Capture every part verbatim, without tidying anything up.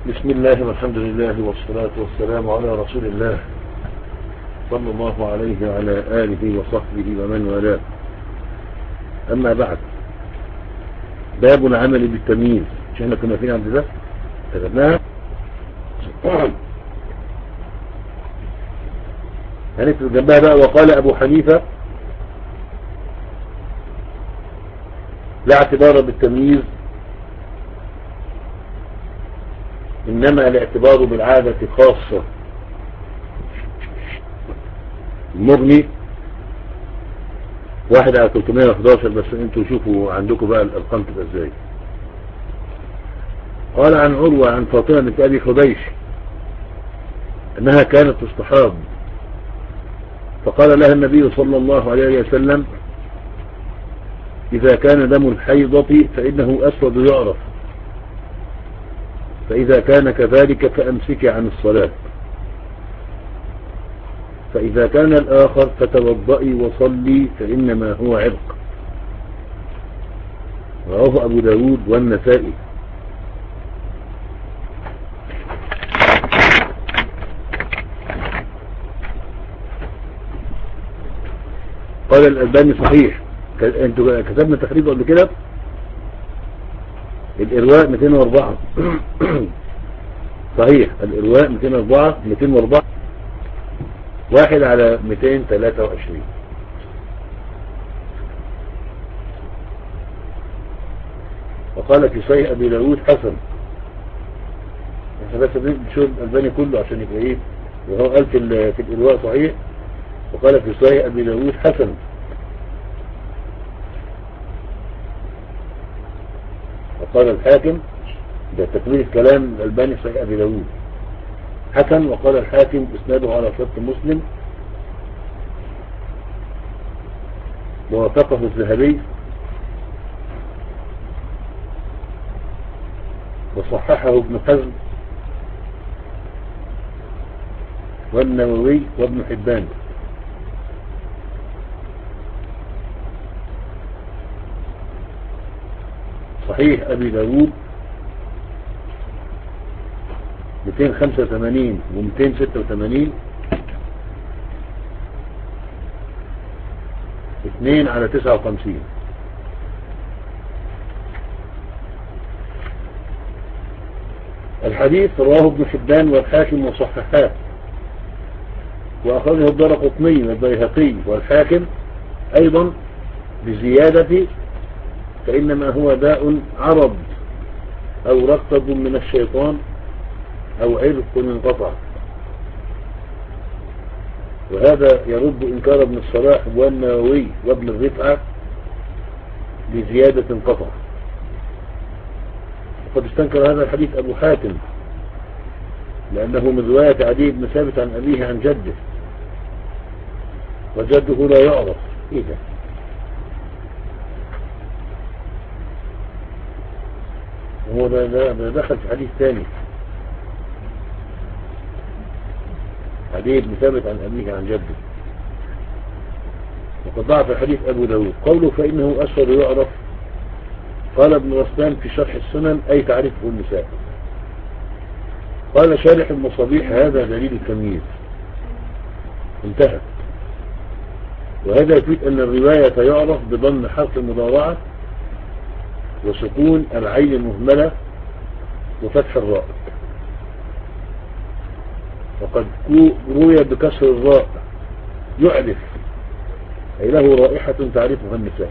بسم الله والحمد لله والصلاة والسلام على رسول الله صلى الله عليه وعلى آله وصحبه ومن والاه. أما بعد، باب العمل بالتمييز. مش احنا كنا فين عند ده؟ كتبناها. هنكتب جنبها بقى وقال أبو حنيفة لا اعتبار بالتمييز، إنما الاعتبار بالعادة خاصة. المغني واحد على ثلاثمائة وأحد عشر، بس انتوا شوفوا عندكم بقى الأرقام تبقى ازاي. قال عن عروة عن فاطمة بنت أبي حبيش أنها كانت تستحاض، فقال لها النبي صلى الله عليه وسلم: إذا كان دم الحيضة فإنه أسود يعرف، فإذا كان كذلك فأمسك عن الصلاة، فإذا كان الآخر فتوضئي وصلي فإنما هو عرق. رواه أبو داود والنسائي. قال الألباني صحيح. انتوا كتبنا تخريج قبل كده، الإرواء مئتين وأربعة. صحيح، الإرواء مئتين وأربعة مئتين وأربعة واحد على مئتين وثلاثة وعشرين. وقال في صحيح أبي داود حسن. احنا بس بنشوف الألباني كله عشان يبقى ايه، وهو قال في, في الإرواء صحيح، وقال في صحيح أبي داود حسن. وقال الحاكم، ده تكميل الكلام الألباني صحيح أبي داود حسن. وقال الحاكم اسناده على شرط مسلم، ووافقه الذهبي وصححه ابن حزم والنووي وابن حبان. صحيح أبي داود مئتين وخمسة وثمانين ومئتين وستة وثمانين، اثنين على تسعة وخمسين. الحديث رواه ابن حبان والحاكم وصححاه، وأخرجه الدارقطني والبيهقي والحاكم أيضا بزيادة: فإنما هو داء عرض أو رقب من الشيطان أو عرق انقطع. وهذا يرد إنكار ابن الصلاح والنووي وابن الرفعة بزيادة انقطع. وقد استنكر هذا الحديث أبو حاتم، لأنه من رواية عدي بن ثابت عن أبيه عن جده، وجده لا يعرف. إيه ده؟ هو ده, ده, ده دخل في حديث ثاني، عدي بن ثابت عن أبيه عن جده. وقد ضعف الحديث أبو داود. قوله فإنه أسود يعرف، قال ابن رسلان في شرح السنن: أي تعرفه النساء. قال شارح المصابيح: هذا دليل التمييز. انتهى. وهذا يفيد أن الرواية يعرف بضم حرف المضارعة وسكون العين المهملة وفتح الراء. وقد روي بكسر الراء يعرف، أي له رائحة تعرفها النساء.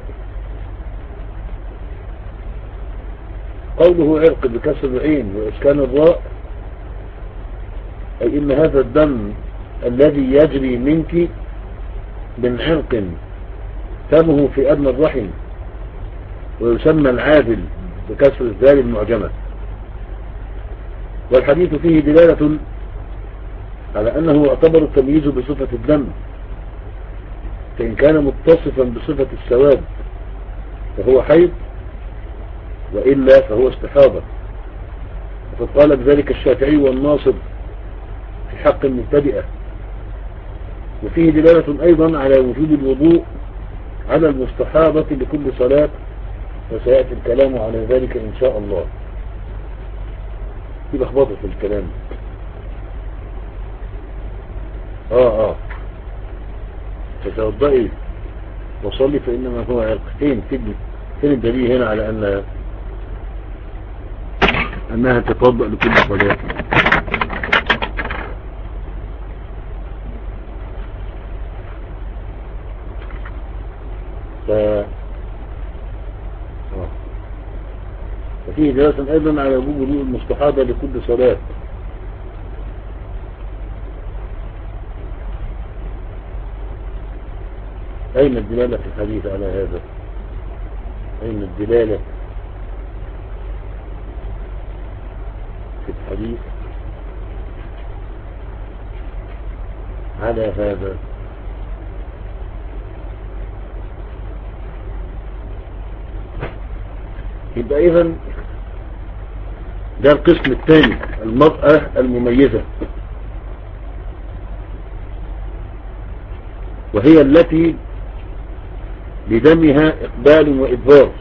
قوله عرق بكسر العين وإسكان الراء، أي إن هذا الدم الذي يجري منك من عرق تمه في أدنى الرحم، ويسمى العادل بكسر الذال المعجمة. والحديث فيه دلالة على أنه يعتبر التمييز بصفة الدم، فإن كان متصفا بصفة السواد فهو حيض، وإلا فهو استحاضة. وقد قال بذلك الشافعي والناصب في حق المبتدئة. وفيه دلالة أيضا على وجوب الوضوء على المستحاضة لكل صلاة، وسيأتي الكلام على ذلك إن شاء الله. في لخبطه في الكلام. اه اه فتوضئي وصلي فإنما هو عرق. فين فين فين الدليل هنا على أن أنها تتوضأ لكل صلاة؟ ف... آه. ففيه دلالة أيضا على وجوب وضوء المستحاضة لكل صلاة. أين الدلالة في الحديث على هذا؟ أين الدلالة في الحديث على هذا؟ يبقى إذن ده القسم الثاني، المرأة المميزة، وهي التي بدمها إقبال وإدبار.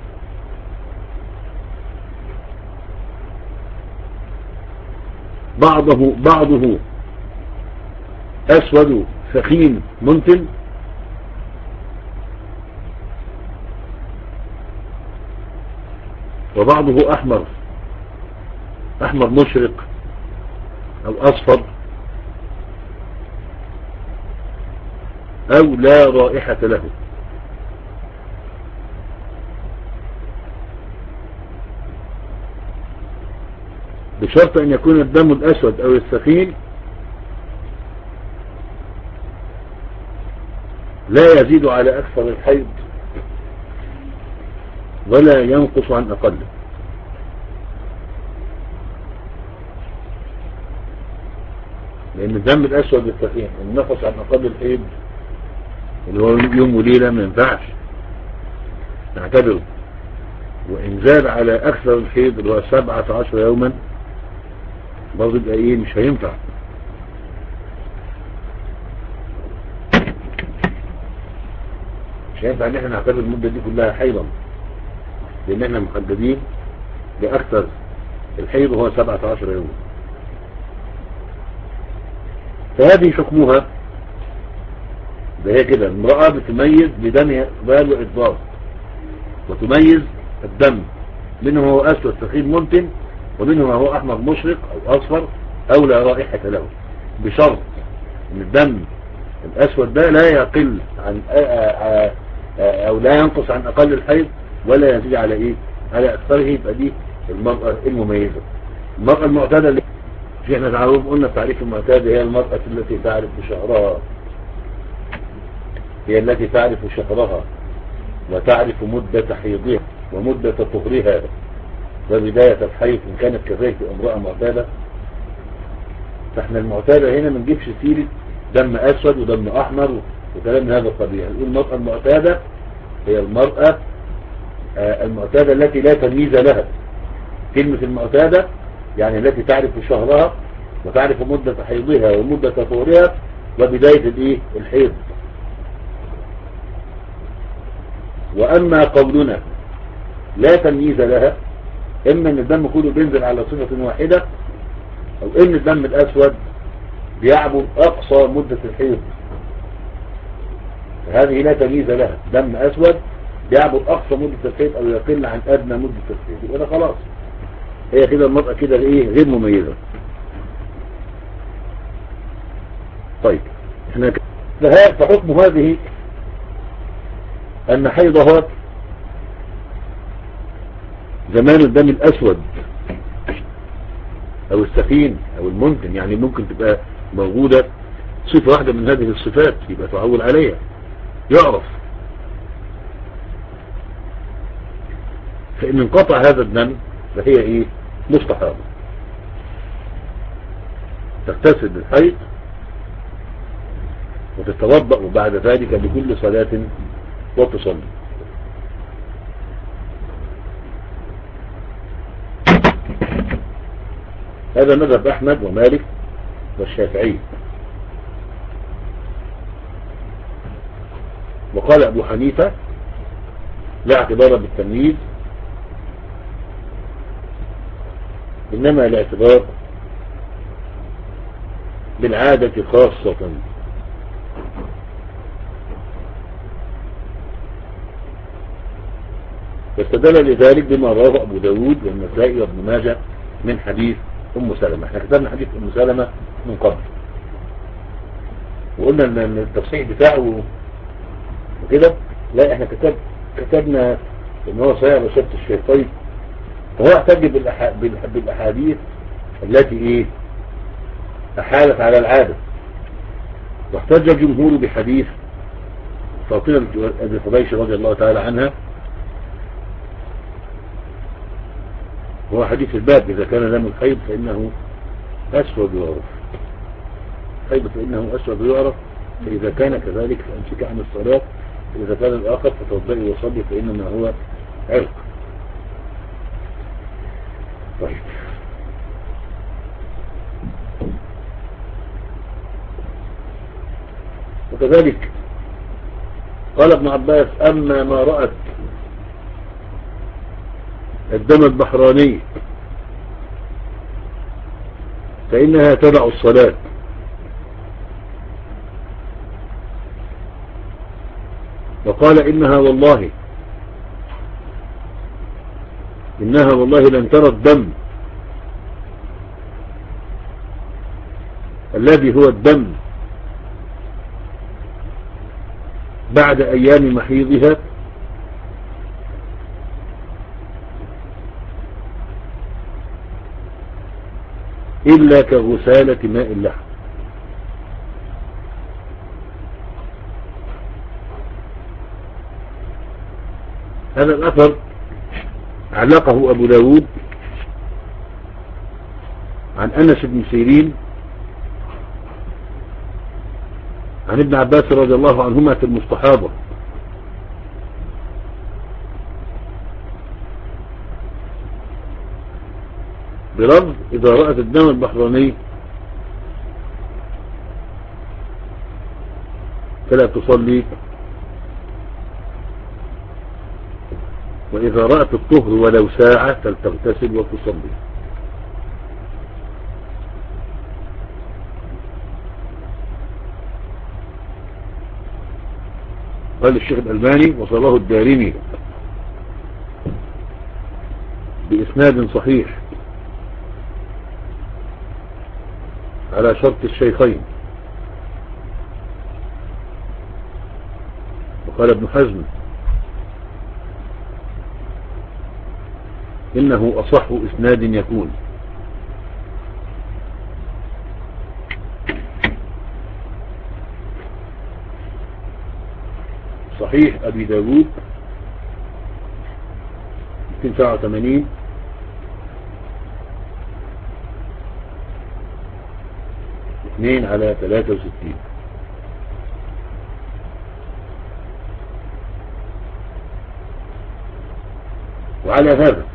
بعضه بعضه أسود ثخين منتن، وبعضه أحمر أحمر مشرق أو أصفر أو لا رائحة له. بشرط أن يكون الدم الأسود أو الثخين لا يزيد على أكثر الحيض ولا ينقص عن أقله. لأن الدم الأسود الثخين النقص عن أقل الحيض اللي هو يوم وليلة ما ينفعش نعتبره، وإن زاد على أكثر الحيض اللي هو سبعة عشر يوما برضه يبقى إيه مش هينفع. مش هينفع إن احنا نعتبر المدة دي كلها حيضا، لأن احنا محددين بأكثر الحيض وهو سبعة عشر يوما. فهذه حكمها ده هي كده، المرأة بتميز بدمها إقبال وإدبار، وتميز الدم منه هو أسود ثخين منتن ومنه هو أحمر مشرق أو أصفر أو لا رائحة له، بشرط ان الدم الأسود ده لا يقل عن أو لا ينقص عن أقل الحيض ولا يزيد على إيه على أكثره. يبقى دي المرأة المميزة. المرأة المعتادة اللي احنا تعرف قلنا تعريف المعتادة هي المرأة التي تعرف شهرها، هي التي تعرف شهرها وتعرف مدة حيضها ومدة طهرها وبداية الحيض إن كانت كذلك امرأة معتادة. فاحنا المعتادة هنا ما نجيبش سيرة دم أسود ودم أحمر وكلام من هذا القبيل. نقول المرأة المعتادة هي المرأة المعتادة التي لا تمييز لها. كلمة المعتادة يعني التي تعرف شهرها وتعرف مدة حيضها ومدة طهرها وبداية الايه الحيض. وأما قولنا لا تمييز لها، إما أن الدم كله بينزل على صفة واحدة، أو إن الدم الأسود بيعبر أقصى مدة الحيض، هذه لا تمييز لها. دم أسود بيعبر أقصى مدة الحيض أو يقل عن أدنى مدة الحيض، يبقى خلاص هي كده المرأة كده إيه غير مميزة. طيب احنا فحكم هذه أن حيضها زمان الدم الأسود أو السخين أو المنتن، يعني ممكن تبقى موجودة صفة واحدة من هذه الصفات يبقى تعول عليها يعرف. فإن انقطع هذا الدم فهي إيه مستحاضة، تغتسل بالحيض وتتوضأ وبعد ذلك لكل صلاة وتصلي. هذا مذهب أحمد ومالك والشافعي. وقال أبو حنيفة لا اعتبار بالتمييز إنما الاعتبار بالعادة خاصة. واستدل لذلك بما رواه أبو داود والنسائي وابن ماجه من حديث أم سلمة. احنا كتبنا حديث أم سلمة من قبل وقلنا ان التصحيح بتاعه وكده، لا احنا كتب كتبنا ان هو صحيح بشرط الشيخين، وهو احتج بالأح... بالاحاديث التي ايه احالت على العادة، واحتج الجمهور بحديث فاطمة ابي حبيش رضي الله تعالى عنها، هو حديث الباب: اذا كان دم الحيض فانه اسود يعرف، حيض فانه اسود يعرف، فاذا كان كذلك فامسك عن الصلاة، فاذا كان الاخر فتوضئي وصلي فانما هو عرق. طيب، وكذلك قال ابن عباس: اما ما رأت الدم البحراني فإنها تدع الصلاة، وقال إنها والله إنها والله لن ترى الدم الذي هو الدم بعد أيام محيضها إلا كغسالة ماء اللحم. هذا الأثر علقه أبو داود عن أنس بن سيرين عن ابن عباس رضي الله عنهما في المستحاضة، بلفظ: إذا رأت الدم البحراني فلا تصلي، وإذا رأت الطهر ولو ساعة فلتغتسل وتصلي. قال الشيخ الألباني: وصله الدارمي بإسناد صحيح على شرط الشيخين. وقال ابن حزم: إنه أصح إسناد يكون. صحيح أبي داود مئتين وسبعة وثمانين، اثنين على ثلاثة وستين. وعلى هذا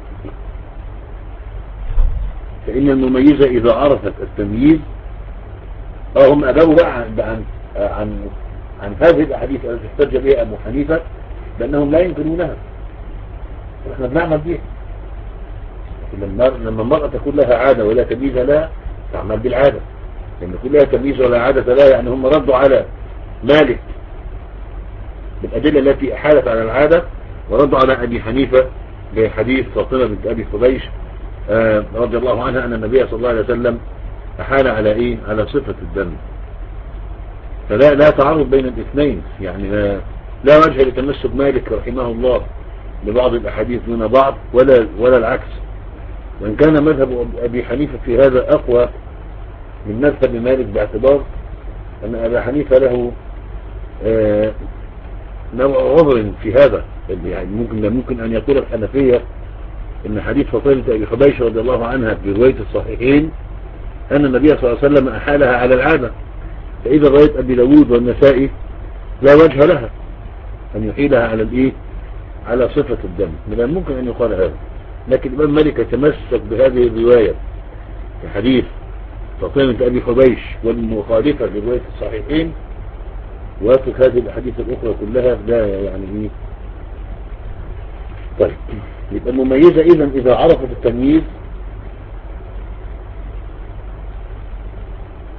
فإن المميزة إذا عرفت التمييز، اه هم أجابوا بقى عن عن عن, عن هذه الأحاديث التي احتج بها أبو حنيفة لأنهم لا ينكرونها، احنا بنعمل بيها. لما لما المرأة تكون لها عادة ولا تمييز لها تعمل بالعادة، لما يكون لها تمييز ولا عادة لها، يعني هم ردوا على مالك بالأدلة التي أحالت على العادة، وردوا على أبي حنيفة بحديث فاطمة بنت أبي حبيش آه رضي الله عنها أن النبي صلى الله عليه وسلم أحال على إيه؟ على صفة الدم. فلا لا تعارض بين الاثنين، يعني لا, لا وجه لتمسك مالك رحمه الله ببعض الأحاديث دون بعض، ولا ولا العكس. وإن كان مذهب أبي حنيفة في هذا أقوى من مذهب مالك، باعتبار أن أبي حنيفة له آه نوع عذر في هذا. يعني ممكن ممكن أن يقول الحنفية إن حديث فاطمة أبي حبيش رضي الله عنها في رواية الصحيحين أن النبي صلى الله عليه وسلم أحالها على العادة، فإذا رواية أبي داود والنسائي لا وجه لها أن يحيلها على الإيه؟ على صفة الدم. من ممكن أن يقال هذا، لكن الإمام مالك يتمسك بهذه الرواية في حديث فاطمة أبي حبيش والمخالفة لرواية الصحيحين، واترك هذه الأحاديث الأخرى كلها لا يعني إيه. طيب، يبقى المميزة إذن إذا عرفت التمييز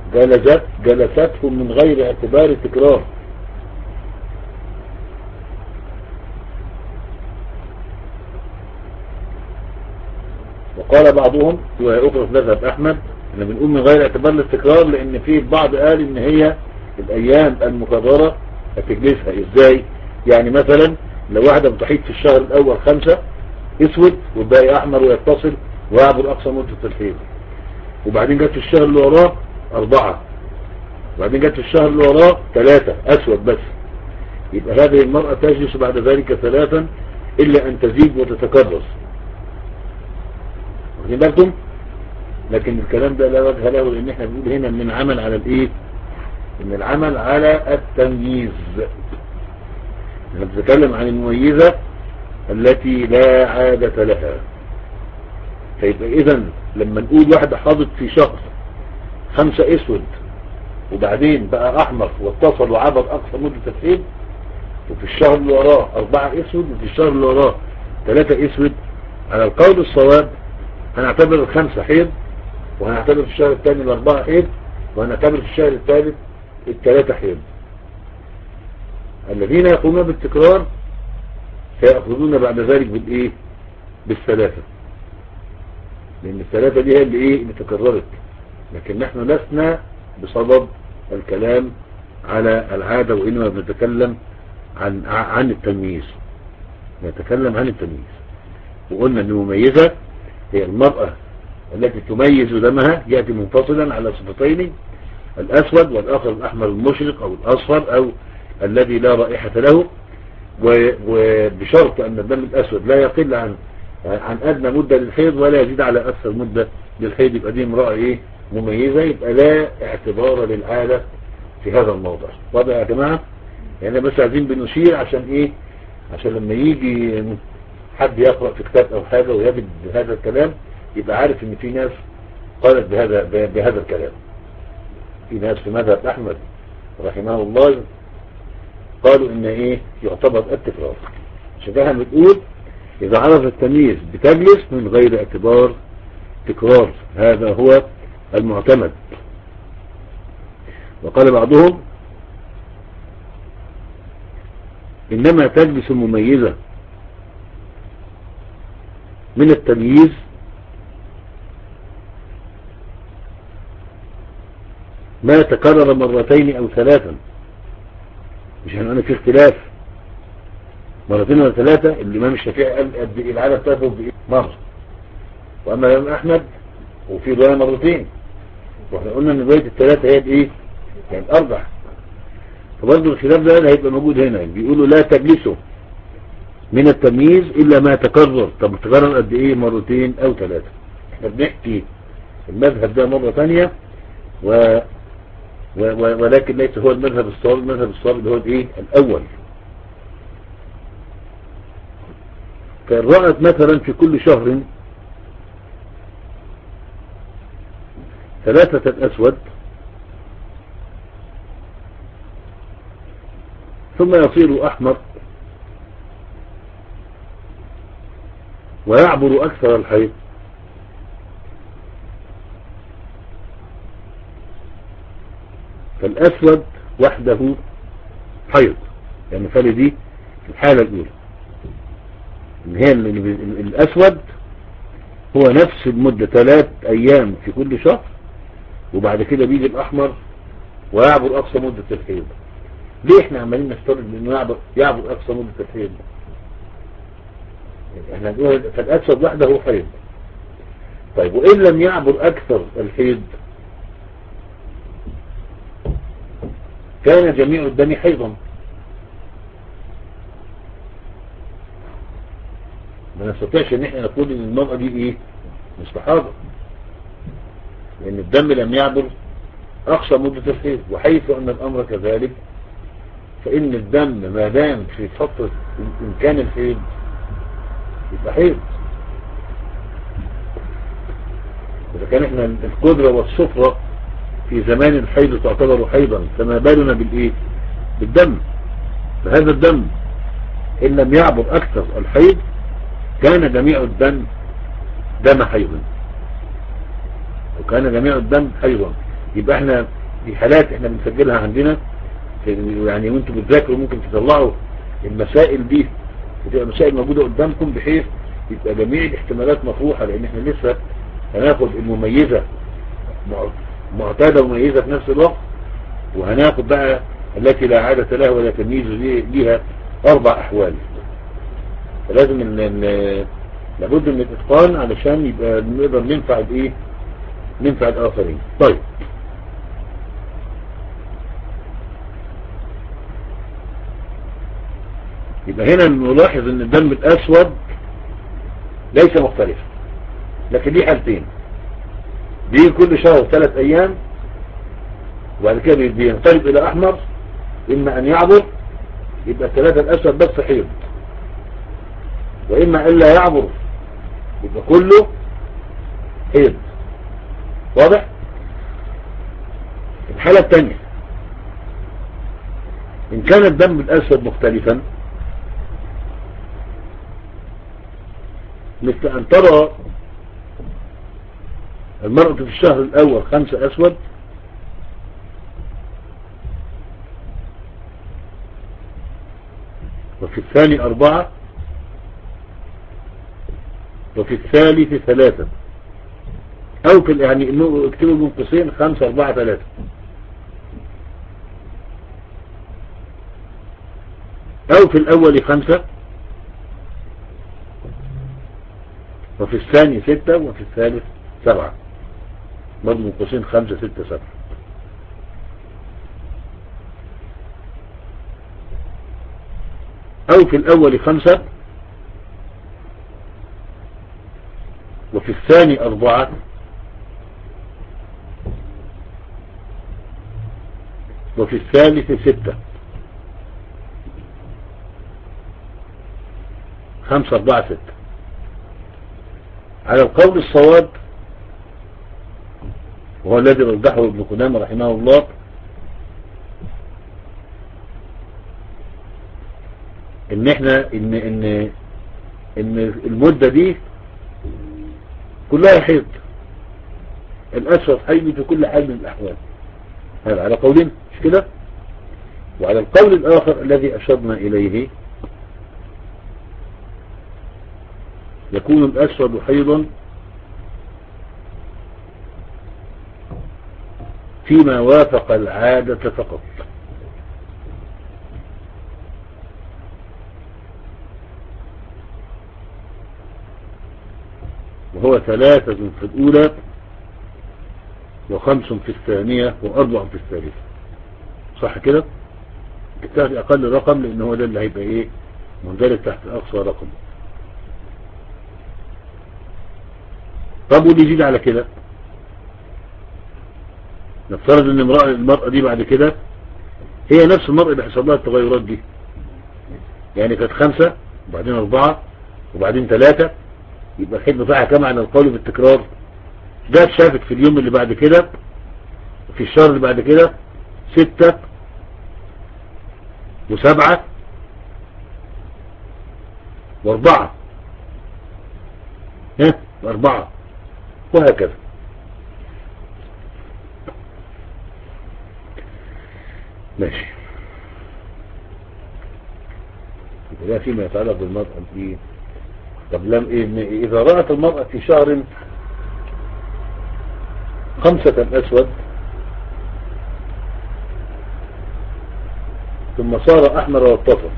جلست جلستهم من غير اعتبار التكرار. وقال بعضهم في رواية أخرى في مذهب أحمد إن بنقول من غير اعتبار التكرار لأن في البعض قال إن هي الأيام المكررة هتجلسها إزاي؟ يعني مثلا لو واحدة بتحيط في الشهر الأول خمسة اسود والباقي أحمر ويتصل ويعبر أقصى مدة الحيض، وبعدين جت في الشهر اللي وراه أربعة، وبعدين جت في الشهر اللي وراه ثلاثة أسود بس، يبقى هذه المرأة تجلس بعد ذلك ثلاثا إلا أن تزيد وتتكرر. واخدين بالكم؟ لكن الكلام ده لا وجه له، لأن احنا بنقول هنا من عمل على الإيه؟ من العمل على التمييز. احنا بنتكلم عن المميزة التي لا عادة لها. فيبقى إذن لما نقول واحدة حاضت في شهر خمسة اسود وبعدين بقى احمر واتصل وعبر اقصى مدة الحيض، وفي الشهر اللي وراه اربعة اسود وفي الشهر اللي وراه ثلاثة اسود، على القول الصواب هنعتبر الخمسة حيض، وهنعتبر في الشهر الثاني الاربعة حيض، وهنعتبر في الشهر الثالث الثلاثة حيض. الذين يقومون بالتكرار سيأخذون بعد ذلك بالايه؟ بالثلاثة، لان الثلاثة دي هي اللي ايه؟ اللي تكررت. لكن نحن لسنا بصدد الكلام على العادة، وإنما بنتكلم عن عن التمييز. نتكلم عن التمييز، وقلنا أن المميزة هي المرأة التي تميز دمها يأتي منفصلا على صفتين، الأسود والآخر الأحمر المشرق أو الأصفر أو الذي لا رائحة له، وبشرط أن الدم الأسود لا يقل عن عن أدنى مدة للحيض ولا يزيد على أكثر مدة للحيض، يبقى دي امرأة إيه؟ مميزة، يبقى لا اعتبار للعادة في هذا الموضع. واضح يا جماعة؟ يعني بس عايزين بنشير عشان ايه؟ عشان لما يجي حد يقرأ في كتاب او حاجة ويجد هذا الكلام يبقى عارف ان في ناس قالت بهذا بهذا الكلام. في ناس في مذهب احمد رحمه الله قالوا ان ايه؟ يعتبر التكرار. عشان كده بتقول اذا عرف التمييز بتجلس من غير اعتبار تكرار، هذا هو المعتمد. وقال بعضهم إنما تجلس المميزة من التمييز ما تكرر مرتين أو ثلاثا. مش هنقول في اختلاف مرتين أو ثلاثة. الإمام الشافعي قال قد إيه العادة بتاخد بإيه؟ مرة. وأما الإمام أحمد وفي رواية مرتين، واحنا قلنا ان رواية الثلاثة هي ايه؟ يعني الاربع. فبرضه الخلاف ده هيبقى موجود هنا، بيقولوا لا تجلسوا من التمييز الا ما تكرر. طب تكرر قد ايه؟ مرتين او ثلاثة. احنا بنحكي المذهب ده مرة ثانية و... و... و... ولكن ليس هو المذهب الصواب. المذهب الصواب اللي هو الايه؟ الاول. فإن رأت مثلا في كل شهر ثلاثة الأسود ثم يصير أحمر ويعبر أكثر الحيض، فالأسود وحده حيض. يعني فالي دي الحالة الأولى إن هي الأسود هو نفس المدة ثلاث أيام في كل شهر، وبعد كده بيجي الأحمر ويعبر أقصى مدة الحيض. ليه احنا عمالين نفترض انه يعبر يعبر أقصى مدة الحيض؟ احنا نقول فالأسود وحده هو حيض. طيب وإن لم يعبر أكثر الحيض كان جميع الدم حيضا. ما نستطيعش ان احنا نقول ان المرأة دي ايه؟ مستحاضة، لان الدم لم يعبر اقصى مدة الحيض. وحيث ان الامر كذلك فان الدم ما دام في فترة امكان الحيض يبقى حيض. اذا كان احنا القدرة والصفرة في زمان الحيض تعتبر حيضا، فما بالنا بالايه؟ بالدم. فهذا الدم ان لم يعبر اكثر الحيض كان جميع الدم دم حيضا، وكان جميع الدم حيضا. يبقى احنا دي حالات احنا بنسجلها عندنا يعني، وانتم بتذاكروا ممكن تطلعوا المسائل دي، بتبقى مسائل موجودة قدامكم بحيث يبقى جميع الاحتمالات مطروحة، لان احنا لسه هناخد المميزة معتادة ومميزة في نفس الوقت، وهناخد بقى التي لا عادة لها ولا تمييز ليها اربع احوال. فلازم ان لابد من الاتقان علشان يبقى نقدر ننفع الايه، ننفع الاخرين. طيب يبقى هنا نلاحظ ان الدم الاسود ليس مختلفا، لكن ليه حالتين، بيجي كل شهر ثلاث ايام وبعد كده بينقلب الى احمر، اما ان يعبر يبقى الثلاثة الاسود بس حيض، واما ان لا يعبر يبقى كله حيض. واضح؟ الحالة الثانية ان كان الدم الاسود مختلفا، مثل ان ترى المرأة في الشهر الاول خمسة اسود، وفي الثاني اربعة، وفي الثالث ثلاثة، او في يعني انه اكتبوا من قوسين خمسة اربعة ثلاثة، او في الاول خمسة، وفي الثاني ستة، وفي الثالث سبعة، برضه من قوسين خمسة ستة سبعة. او في الاول خمسة، وفي الثاني اربعة، وفي الثالث ستة، خمسة اربعة ستة. على القول الصواب وهو الذي رجحه ابن قدامة رحمه الله، ان احنا ان ان ان المدة دي كلها حيض، الاسود حيض في كل حال من الاحوال. هذا على قولين مش كده. وعلى القول الاخر الذي اشرنا اليه، يكون الاسود حيضا فيما وافق العادة فقط، وهو ثلاثة في الأولى، وخمس في الثانية، وأربع في الثالثة. صح كده؟ بالتالي أقل رقم، لأنه هو ده اللي هيبقى إيه مندرج تحت أقصى رقم. طب واللي يزيد على كده، نفترض ان المرأة, المرأة دي بعد كده هي نفس المرأة اللي حصل لها التغيرات دي، يعني كانت خمسة وبعدين أربعة وبعدين ثلاثة، يبقى الحيض بتاعها كما على القول بالتكرار. ده اتشافت في اليوم اللي بعد كده، في الشهر اللي بعد كده ستة وسبعة واربعة، ها واربعة، وهكذا. ماشي. ده فيما يتعلق بالمرأة دي. طب لم إيه إذا رأت المرأة في شهر خمسة أسود ثم صار أحمر واتصل،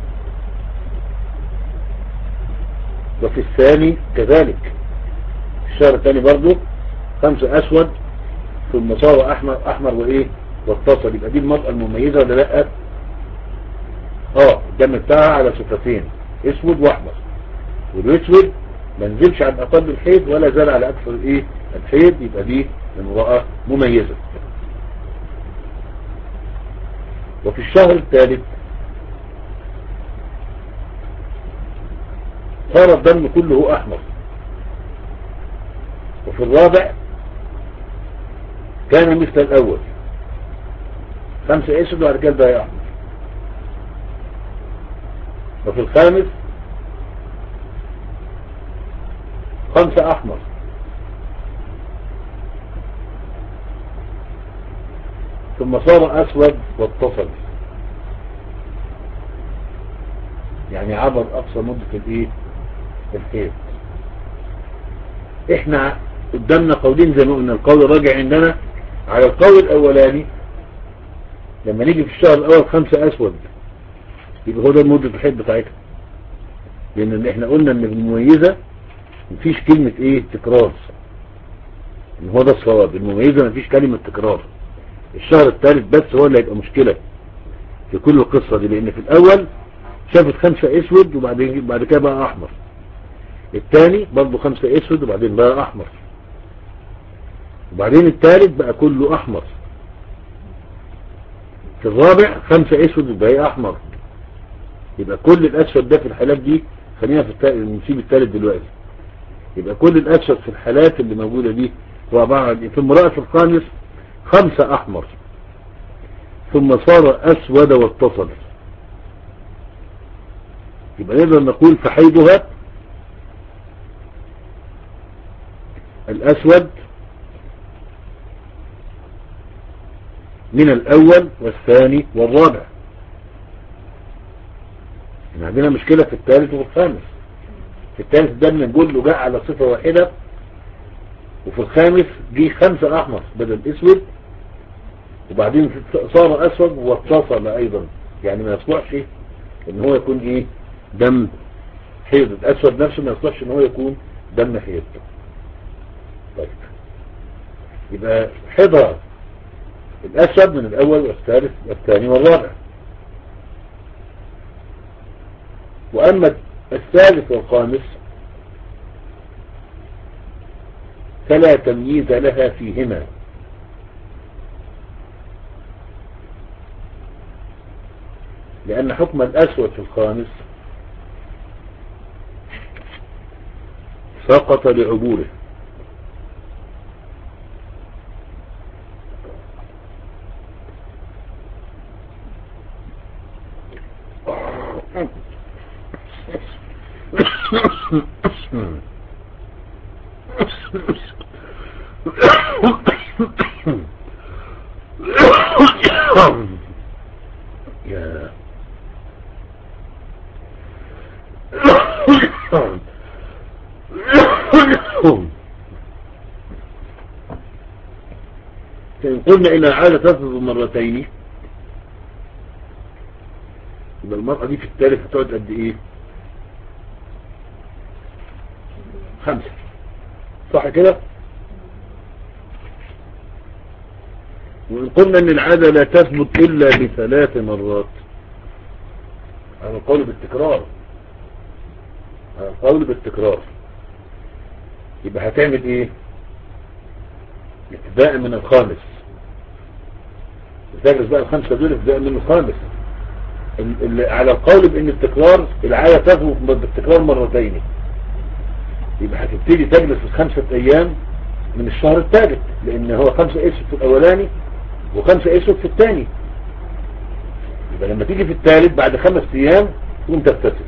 وفي الثاني كذلك الشهر الثاني برضو خمسة أسود ثم صار أحمر أحمر وإيه واتصل، يبقى دي المرأة المميزة ولا لأ؟ اه الدم بتاعها على صفتين، اسود واحمر، والاسود ما نزلش عن اقل الحيض ولا زال على اكثر ايه الحيض، يبقى دي امرأة مميزة. وفي الشهر الثالث صار الدم كله احمر، وفي الرابع كان مثل الاول خمسة اسود وبعد كده ده احمر، وفي الخامس خمسة احمر، ثم صار أسود واتصل، يعني عبر أقصى مدة الإيه الحيض. إحنا قدامنا قولين زي ما قلنا، القول الراجع عندنا على القول الأولاني، لما نيجي في الشهر الأول خمسة أسود يبقى هو ده مدة الحيض بتاعتها، لأن إحنا قلنا إن المميزة مفيش كلمة إيه تكرار، إن هو ده الصواب، المميزة مفيش كلمة تكرار. الشهر الثالث بس هو اللي هيبقى مشكلة في كل القصة دي، لأن في الأول شافت خمسة أسود وبعدين بعد كده بقى أحمر، الثاني برضه خمسة أسود وبعدين بقى أحمر، وبعدين الثالث بقى كله أحمر، في الرابع خمسة أسود وبقى أحمر. يبقى كل الأسود ده في الحالات دي، خلينا في الثالث نسيب الثالث دلوقتي، يبقى كل الأسود في الحالات اللي موجودة دي هو عبارة عن في امرأة في الخامس خمسة أحمر ثم صار أسود واتصل، يبقى نقدر نقول في حيضها الأسود من الأول والثاني والرابع. يعني عندنا مشكلة في الثالث والخامس، في الثالث ده بنقول له جاء على صفة واحدة، وفي الخامس جه خمسة أحمر بدل أسود، وبعدين صار أسود واتصل أيضا، يعني ما يصلحش إن هو يكون إيه دم حيض. الأسود نفسه ما يصلحش إن هو يكون دم حيض. طيب يبقى حيضها الأسود من الأول والثالث والثاني والرابع. وأما الثالث والخامس فلا تمييز لها فيهما، لأن حكم الأسود في الخامس سقط لعبوره، يا فإن قلنا إن العادة تفضل مرتين، يبقى المرأة دي في الثالث هتقعد قد إيه؟ خمسة، صح كده؟ وإن قلنا إن العادة لا تثبت إلا بثلاث مرات، على القول بالتكرار، على القول بالتكرار، يبقى هتعمل إيه؟ ابتداء من الخامس، تدرس بقى الخمسة دول ابتداء من الخامس. اللي على القول بأن التكرار العادة تثبت بالتكرار مرتين، يبقى هتبتدي تجلس الخمسة أيام من الشهر الثالث، لأن هو خمسة أسود في الأولاني وخمسة أسود في الثاني. يبقى لما تيجي في الثالث بعد خمس أيام تقوم تغتسل،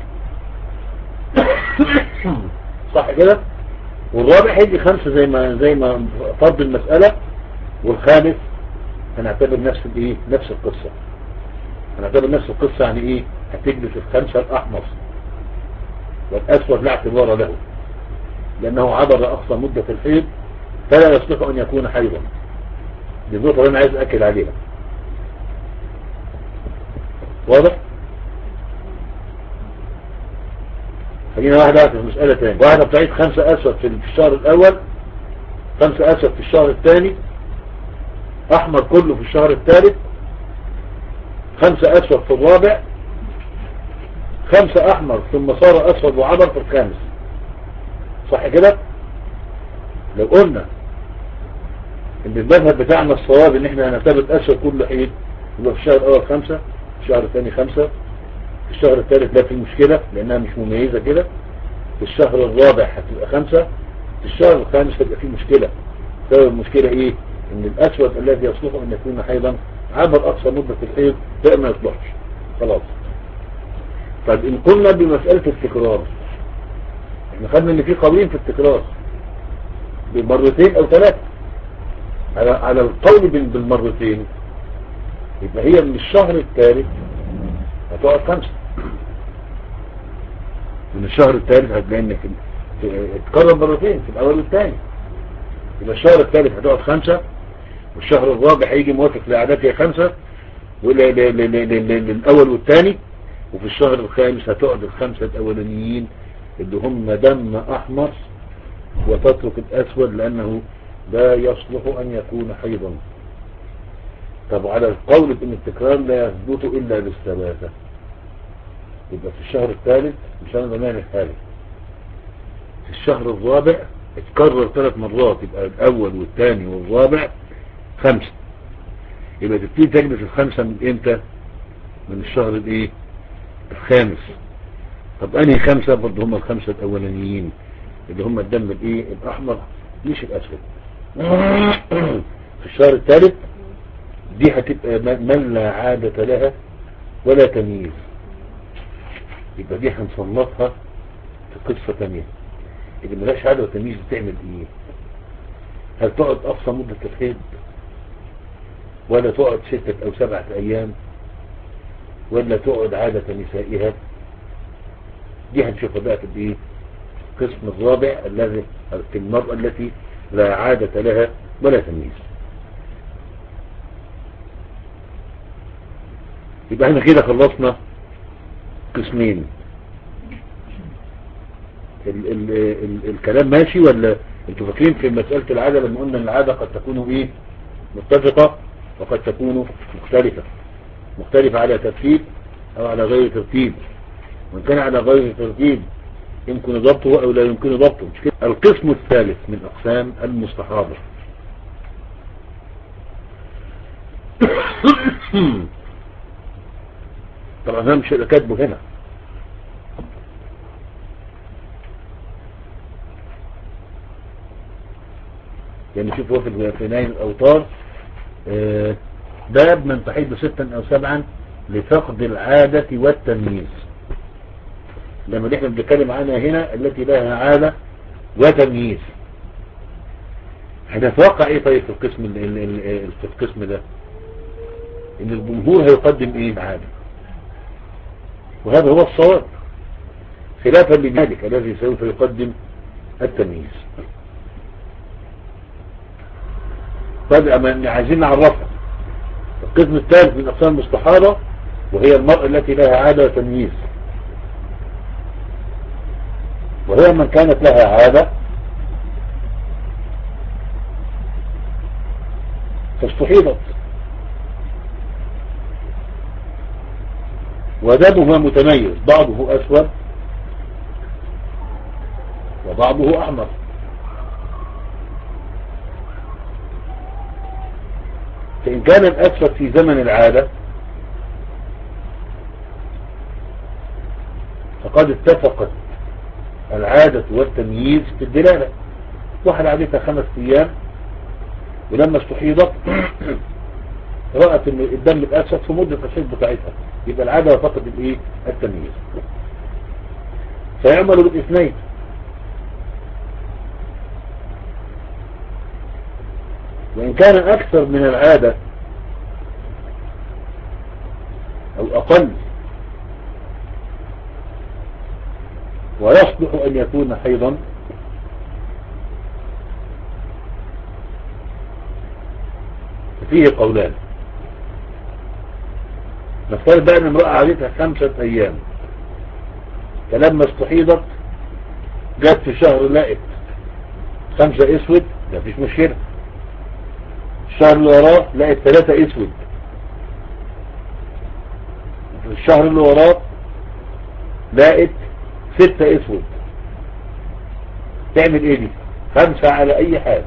صح كده؟ والرابع هيجي خمسة زي ما زي ما فرض المسألة، والخامس هنعتبر نفس الايه نفس القصة، هنعتبر نفس القصة. يعني ايه؟ هتجلس الخمسة الأحمر والأسود لا اعتبار له، لأنه عبر أقصى مدة الحيض فلا يصلح أن يكون حيضا. دي النقطة اللي أنا عايز أكد عليها، واضح؟ خلينا واحدة في المسألة تاني. واحدة بتعيد خمسة أسود في الشهر الأول، خمسة أسود في الشهر الثاني، أحمر كله في الشهر الثالث، خمسة أسود في الرابع، خمسة أحمر ثم صار أسود وعبر في الخامس، صح كده؟ لو قلنا ان المذهب بتاعنا الصواب ان احنا هنعتبر أسود كل حيض، يبقى في الشهر الأول خمسة، في الشهر الثاني خمسة، في الشهر الثالث لا في مشكلة لأنها مش مميزة كده، في الشهر الرابع هتبقى خمسة، في الشهر الخامس هتبقى فيه مشكلة. سبب المشكلة ايه؟ ان الأسود الذي يصلح ان يكون حيضا عبر أقصى مدة الحيض ده ما يصلحش خلاص. طيب إن قلنا بمسألة التكرار، احنا خدنا ان في قولين في التكرار بمرتين او ثلاثة. على على القول بالمرتين يبقى هي من الشهر الثالث هتقعد خمسة. من الشهر الثالث هتلاقي انك اتكرر مرتين في الاول والثاني. يبقى الشهر الثالث هتقعد خمسة، والشهر الرابع هيجي موافق لعادتها خمسة للاول والثاني، وفي الشهر الخامس هتقعد الخمسة الاولانيين اللي هم دم احمر، وتترك الاسود لانه لا يصلح ان يكون حيضا. طب على القول ان التكرار لا يثبت الا بالثلاثة، يبقى في الشهر الثالث مش انا زمان الحالي، في الشهر الرابع اتكرر ثلاث مرات، يبقى الاول والثاني والرابع خمسة. يبقى تبتدي تجلس الخمسة من امتى؟ من الشهر الايه الخامس. طب انهي خمسة؟ برضه هم الخمسة الاولانيين اللي هم الدم الايه الاحمر مش الاسود. في الشهر الثالث دي هتبقى من لا عادة لها ولا تمييز، يبقى دي هنصنفها في قصة تانية. اللي ملاش عادة وتمييز بتعمل ايه؟ هل تقعد اقصى مدة الحيض، ولا تقعد ستة او سبعة ايام، ولا تقعد عادة نسائها؟ دي هنشوفها بقى في الايه القسم الرابع الذي في المرأة التي لا عادة لها ولا تمييز. يبقى احنا كده خلصنا قسمين. ال ال ال الكلام ماشي ولا انتوا فاكرين في مسألة العادة لما قلنا ان العادة قد تكون ايه متفقة وقد تكون مختلفة، مختلفة على ترتيب او على غير ترتيب، وان كان على غير ترتيب يمكن ضبطه او لا يمكن ضبطه. مش كده؟ القسم الثالث من اقسام المستحاضة طبعا انا مش كاتبه هنا، يعني شوف هو في نايل الاوتار آه باب من تحيض ستا او سبعا لفقد العادة والتمييز. لما احنا بنتكلم عنها هنا التي لها عادة وتمييز، هنتوقع ايه طيب في القسم ال ال ال في القسم ده؟ ان الجمهور هيقدم ايه؟ عادة، وهذا هو الصواب خلافا لمالك الذي سوف يقدم التمييز. طيب اما عايزين نعرفها القسم الثالث من اقسام المستحاضة، وهي المرأة التي لها عادة وتمييز، وهي من كانت لها عادة فاستحيضت ودمها متميز، بعضه اسود وبعضه احمر. فإن كان الأسود في زمن العادة فقد اتفقت العادة والتمييز في الدلالة. واحد عادتها خمس أيام ولما استحيضت رأت الدم الأسود في مدة الحيض بتاعتها، يبقى العادة وفقد الايه التمييز. فيعمل بالاثنين. وإن كان أكثر من العادة أو أقل ويصلح أن يكون حيضا فيه قولان. نفترض بقى أن امرأة عادتها خمسة أيام، فلما استحيضت جت في شهر لقت خمسة اسود، ده مفيش مشكلة. الشهر اللي وراه لقت ثلاثة اسود، الشهر اللي وراه لقت ستة اسود. تعمل ايه دي؟ خمسة على اي حال.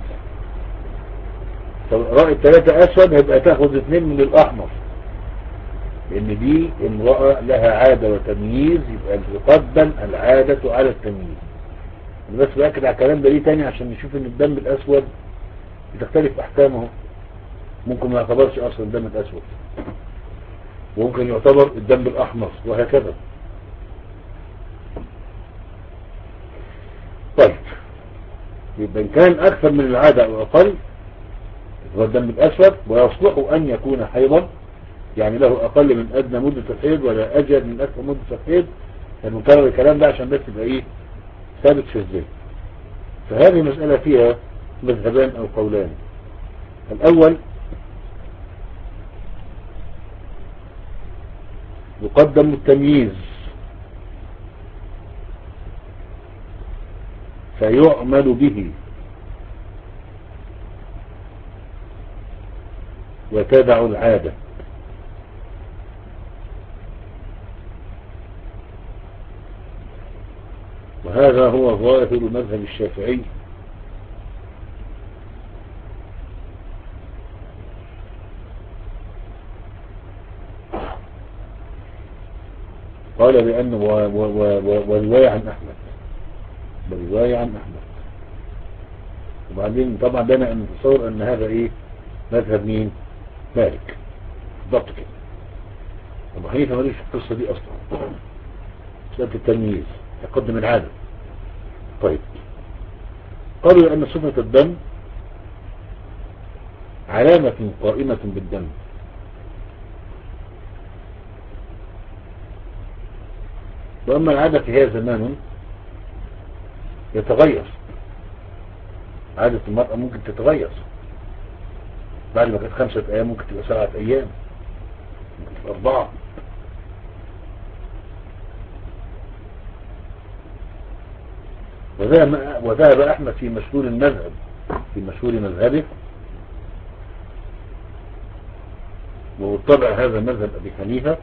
طب رأت ثلاثة اسود هيبقى تاخد اثنين من الاحمر، لان دي امرأة لها عادة وتمييز، يبقى يقدم العادة على التمييز. بس باكد على الكلام ده ليه تاني عشان نشوف ان الدم الاسود بتختلف احكامه. ممكن ما يعتبرش اصلا الدم الاسود، وممكن يعتبر الدم الاحمر، وهكذا. طيب يبقى ان كان اكثر من العادة او اقل هو الدم الاسود ويصلح ان يكون حيضا، يعني له أقل من أدنى مدة الحيض ولا أجل من أكثر مدة الحيض. المكرر الكلام ده عشان بس يبقى إيه ثابت في الذهن. فهذه مسألة فيها مذهبان أو قولان. الأول يقدم التمييز فيعمل به وتدع العادة، وهذا هو ظاهر مذهب الشافعي قال بأنه ورواية عن أحمد ورواية عن أحمد. وبعدين طبعا دانا أن نتصور أن هذا إيه مذهب مين؟ مالك بالضبط كده. أبو حنيفة ماليش في القصة دي أصلا، مسألة التمييز يقدم العادة. طيب قالوا لأن صفة الدم علامة قائمة بالدم، وأما العادة فيها زمان يتغير. عادة المرأة ممكن تتغير، بعد ما كانت خمسة أيام ممكن تبقى سبعة أيام، ممكن تبقى أربعة. وذهب أحمد في مشهور المذهب في مشهور مذهبه، وطبع هذا مذهب أبي حنيفة،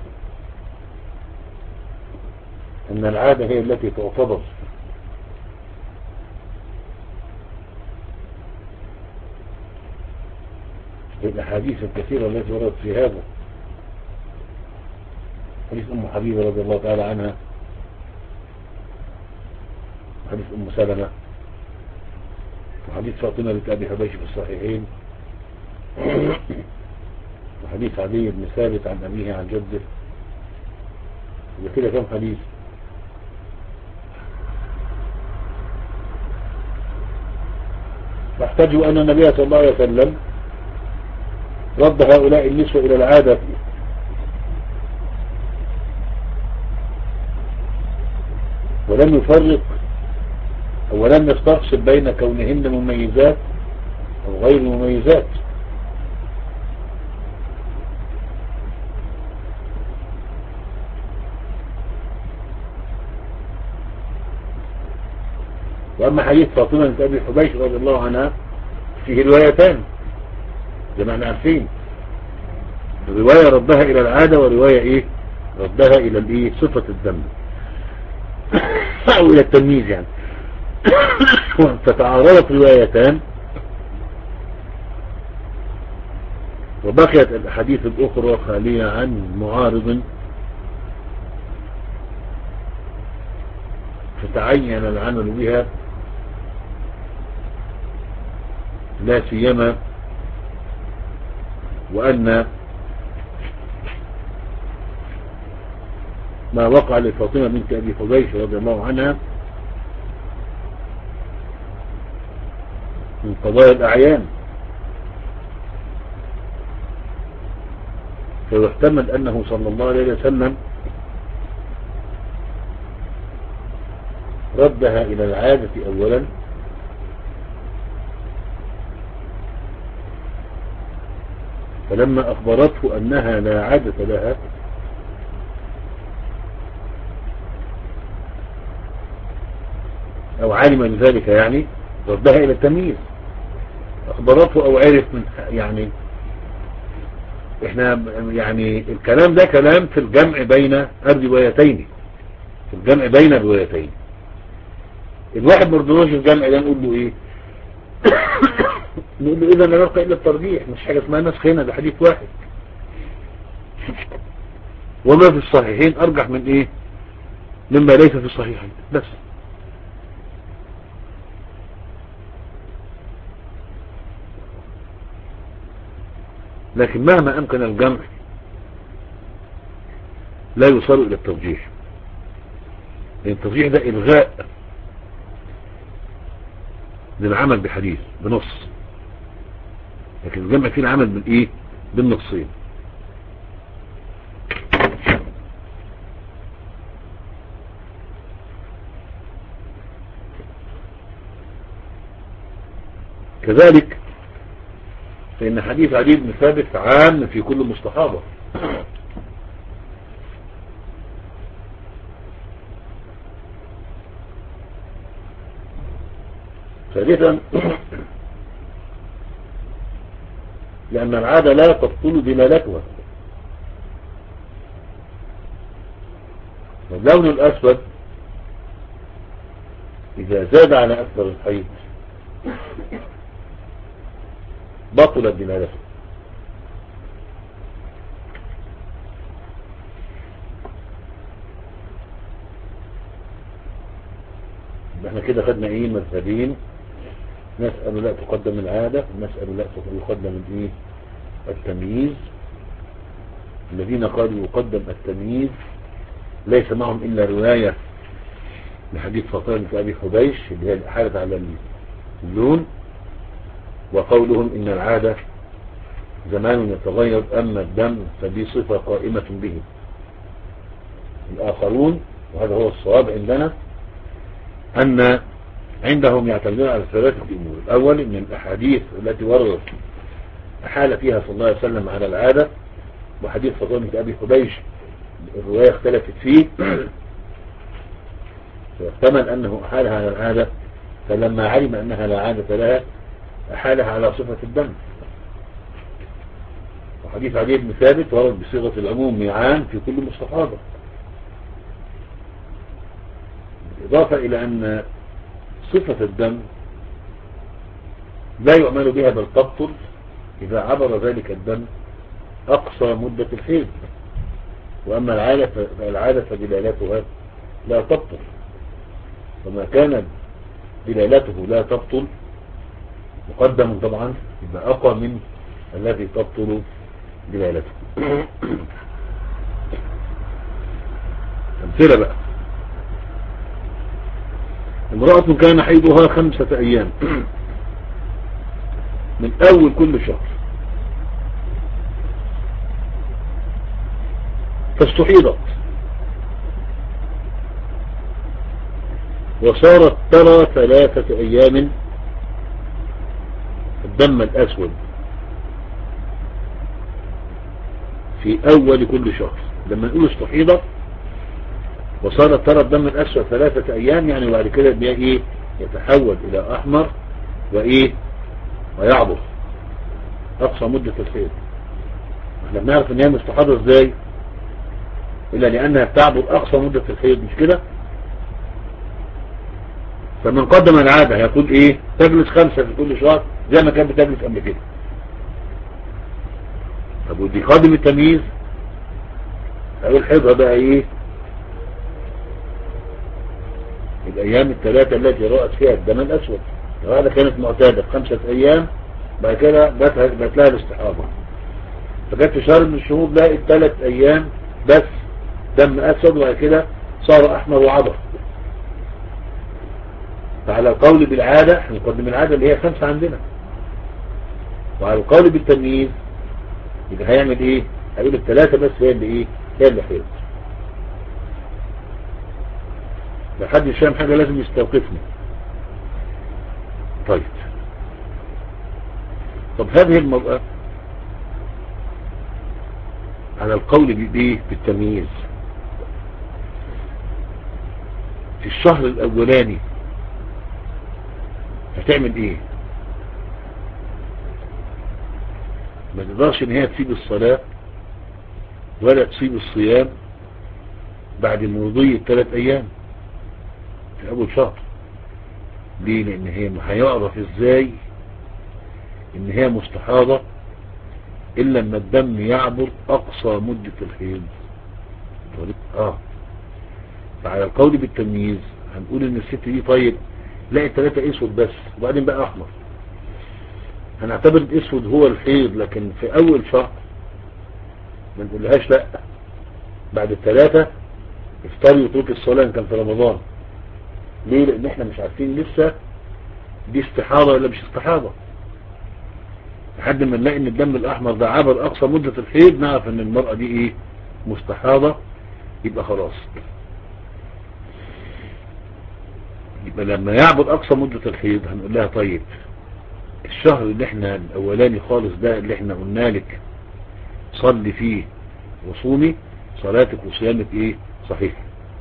أن العادة هي التي تعتبر الأحاديث الكثيرة التي وردت في هذا. حديث أم حبيبة رضي الله تعالى عنها، حديث أم سلمة، وحديث فاطمة بنت أبي حبيش في الصحيحين، وحديث علي بن ثابت عن أبيه عن جده. وكده كم حديث؟ فاحتجوا أن النبي صلى الله عليه وسلم رد هؤلاء النسوة إلى العادة ولم يفرق أو لم يستفصل بين كونهن مميزات أو غير مميزات. وأما حديث فاطمة بنت أبي حبيش رضي الله عنها فيه روايتان زي ما احنا عارفين، رواية ردها إلى العادة ورواية إيه ردها إلى الإيه صفة الدم أو إلى التمييز يعني. فتعارضت روايتان وبقيت الأحاديث الأخرى خالية عن معارض، فتعين العمل بها، لا سيما وأن ما وقع لفاطمة بنت أبي حبيش رضي الله عنها من قضايا الأعيان، فيحتمل أنه صلى الله عليه وسلم ردها إلى العادة أولا، فلما أخبرته أنها لا عادة لها أو علم بذلك يعني ردها إلى التمييز. أخبرته أو عرف من يعني إحنا يعني الكلام ده كلام في الجمع بين الروايتين، في الجمع بين الروايتين. الواحد مرضوش الجمع ده نقول له إيه؟ نقول له إذا لا نلقى إلا الترجيح، مش حاجة اسمها نسخ، هنا ده حديث واحد، وما في الصحيحين أرجح من إيه مما ليس في الصحيحين بس. لكن مهما أمكن الجمع لا يوصل إلى الترجيح، لأن الترجيح ده إلغاء للعمل بحديث بنص، لكن الجمع فيه العمل بالإيه بالنصين. كذلك فإن حديث علي بن ثابت عام في كل مستحاضة. ثالثا لأن العادة لا تبطل دلالتها. واللون الأسود إذا زاد على أكثر الحيض بطلت دلالته. احنا كده خدنا ايه؟ مذهبين: نسأل لا تقدم العادة، نسأل لا يقدم الايه؟ التمييز. الذين قالوا يقدم التمييز ليس معهم إلا رواية لحديث فاطمة بنت أبي حبيش اللي هي الإحالة على اللون، وقولهم إن العادة زمان يتغير أما الدم فدي صفة قائمة به. الآخرون وهذا هو الصواب عندنا أن عندهم يعتمدون على ثلاثة أمور: الأول أن الأحاديث التي وردت أحال فيها صلى الله عليه وسلم على العادة، وحديث فاطمة بنت أبي حبيش الرواية اختلفت فيه فاحتمل أنه أحالها على العادة، فلما علم أنها لا عادة لها أحالها على صفة الدم. وحديث علي بن ثابت ورد بصيغة العموم ميعان في كل مستحاضة، بالإضافة إلى أن صفة الدم لا يؤمن بها بل تبطل إذا عبر ذلك الدم أقصى مدة الحيض، وأما العادة فالعادة فدلالتها لا تبطل، وما كان دلالته لا تبطل مقدم طبعا يبقى أقوى من الذي تبطل دلالته. أمثلة بقى: امرأة كان حيضها خمسة أيام من أول كل شهر فاستحيضت وصارت ترى ثلاثة أيام الدم الأسود في أول كل شهر. لما نقول استحيضت وصارت ترى الدم الأسود ثلاثة أيام يعني بعد كده بقى إيه؟ يتحول إلى أحمر وإيه؟ ويعبر أقصى مدة الحيض. احنا بنعرف ان هي مستحاضة ازاي؟ إلا لأنها تعبر أقصى مدة الحيض، مش كده؟ فمن قدم العادة هيقول إيه؟ تجلس خمسة في كل شهر زي ما كانت بتجلس قبل كده. طب ودي قادم التمييز هيقول حيضها بقى إيه؟ الأيام الثلاثة التي رأت فيها الدم الأسود. وهذا كانت معتادة خمسة أيام، بعد كده بات لها الاستحاضة، فجت في شهر من الشهور لقت ثلاث أيام بس دم أسود، وبعد كده صار أحمر وعبر. فعلى القول بالعادة احنا نقدم العادة اللي هي خمسة عندنا، وعلى القول بالتمييز يبقى هيعمل ايه؟ هيقول الثلاثة بس هي اللي ايه؟ هي اللي حيض. لحد مش فاهم حاجة لازم يستوقفني. طيب طب هذه المرأة على القول بايه؟ بالتمييز في الشهر الاولاني هتعمل ايه؟ ما تقدرش ان هي تسيب الصلاة ولا تسيب الصيام بعد مضي الثلاث ايام في اول شهر. ليه؟ لان هي هيعرف ازاي ان هي مستحاضة الا لما الدم يعبر اقصى مدة الحيض. اه فعلى القول بالتمييز هنقول ان الست دي طيب لقيت ثلاثة اسود بس وبعدين بقى احمر، هنعتبر الاسود هو الحيض، لكن في اول شهر ما نقولهاش لا بعد الثلاثة افطري وتركي الصلاة ان كان في رمضان. ليه؟ لان احنا مش عارفين لسه دي استحاضة ولا مش استحاضة. لحد ما نلاقي ان الدم الاحمر ده عبر اقصى مدة الحيض نعرف ان المرأة دي ايه؟ مستحاضة. يبقى خلاص، يبقى لما يعبر اقصى مدة الحيض هنقول لها طيب الشهر اللي احنا الاولاني خالص ده اللي احنا قلنا لك صلي فيه وصومي، صلاتك وصيامك ايه صحيح،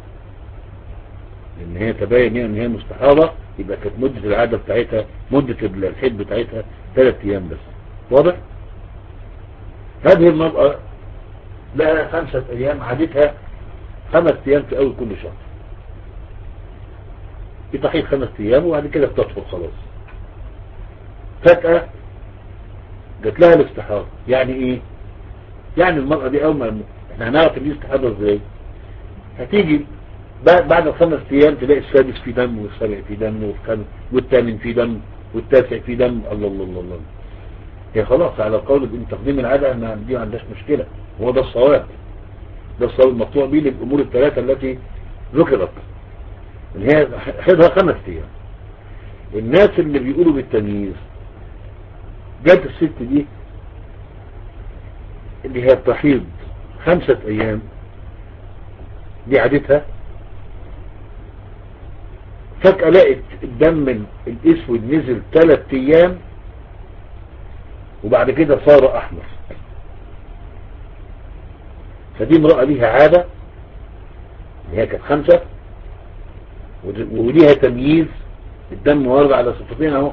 لان هي تبين ان هي مستحاضة، يبقى كانت مدة العادة بتاعتها مدة الحيض بتاعتها ثلاث ايام بس. واضح؟ هذه المرأة لها خمسة ايام عادتها خمس ايام في اول كل شهر، بتحيض خمس ايام وبعد كده بتطهر خلاص. فجأة جات لها الاستحاضة. يعني ايه؟ يعني المرأة دي اول ما احنا هنعرف ان دي استحاضة ازاي؟ هتيجي بعد الخمس ايام تلاقي السادس في دم والسابع في دم والثامن في دم والتاسع في دم. الله الله الله الله. هي خلاص على قول ان تقديم العادة ما دي ما عندهاش مشكلة، هو ده الصواب، ده الصواب المقطوع به للامور الثلاثة التي ذكرت ان هي حيضها خمس ايام. الناس اللي بيقولوا بالتمييز، جات الست دي اللي هي بتحيض خمسة ايام دي عادتها، فجأة لقت الدم الاسود نزل ثلاث ايام وبعد كده صار احمر. فدي امرأة ليها عادة اللي هي كانت خمسة وليها تمييز، الدم وارد على صفتين اهو.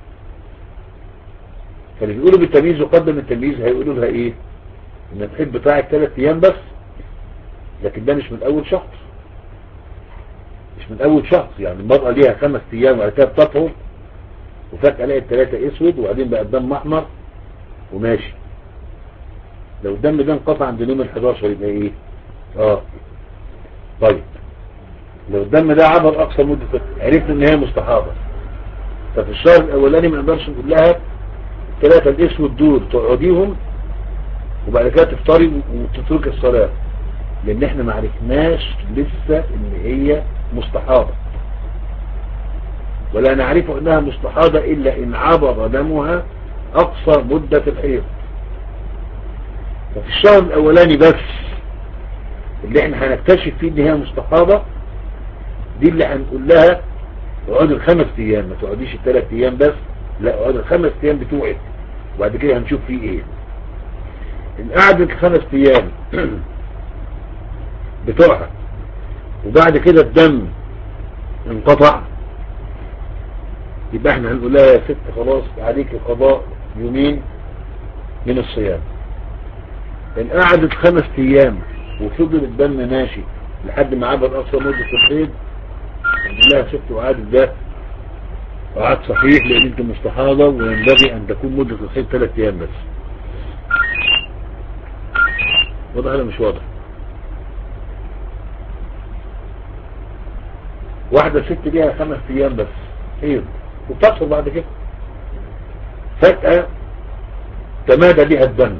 فاللي بيقولوا بالتمييز وقدم التمييز هيقولوا لها ايه؟ ان الحيض بتاعك ثلاث ايام بس، لكن ده مش من اول شهر، مش من اول شهر. يعني المرأة ليها خمس ايام وبعد كده بتطهر وفجأة لقيت ثلاثة اسود وبعدين بقى الدم احمر وماشي. لو الدم ده انقطع عند اليوم الحداشر يبقى ايه؟ اه طيب لو الدم ده عبر اقصى مدة عرفت ان هي مستحاضة، ففي الشهر الاولاني ما نقدرش نقول لها ثلاثة الاسود دول تقعديهم وبعد كده تفطري وتترك الصلاة، لان احنا ما عرفناش لسه ان هي مستحاضة، ولا نعرف انها مستحاضة الا ان عبر دمها اقصى مدة الحيض. ففي الشهر الاولاني بس اللي احنا هنكتشف فيه ان هي مستحاضة، دي اللي هنقول لها اقعد الخمس ايام، ما تقعديش الثلاث ايام بس، لا اقعد الخمس ايام بتوعك وبعد كده هنشوف فيه ايه. ان قعدت الخمس ايام بتوعها وبعد كده الدم انقطع، يبقى احنا هنقول لها يا ست خلاص عليك قضاء يومين من الصيام. ان قعدت خمس ايام وفضل الدم ماشي لحد ما عبر اقصى مدة الحيض، نقول لها يا ست وعاد ده وعاد صحيح لان انت مستحاضة وينبغي ان تكون مدة الحيض ثلاث ايام بس. واضح ولا مش واضح؟ واحدة ست ليها خمس ايام بس حيض وبتصل بعد كده فجأة تمادى بها الدم،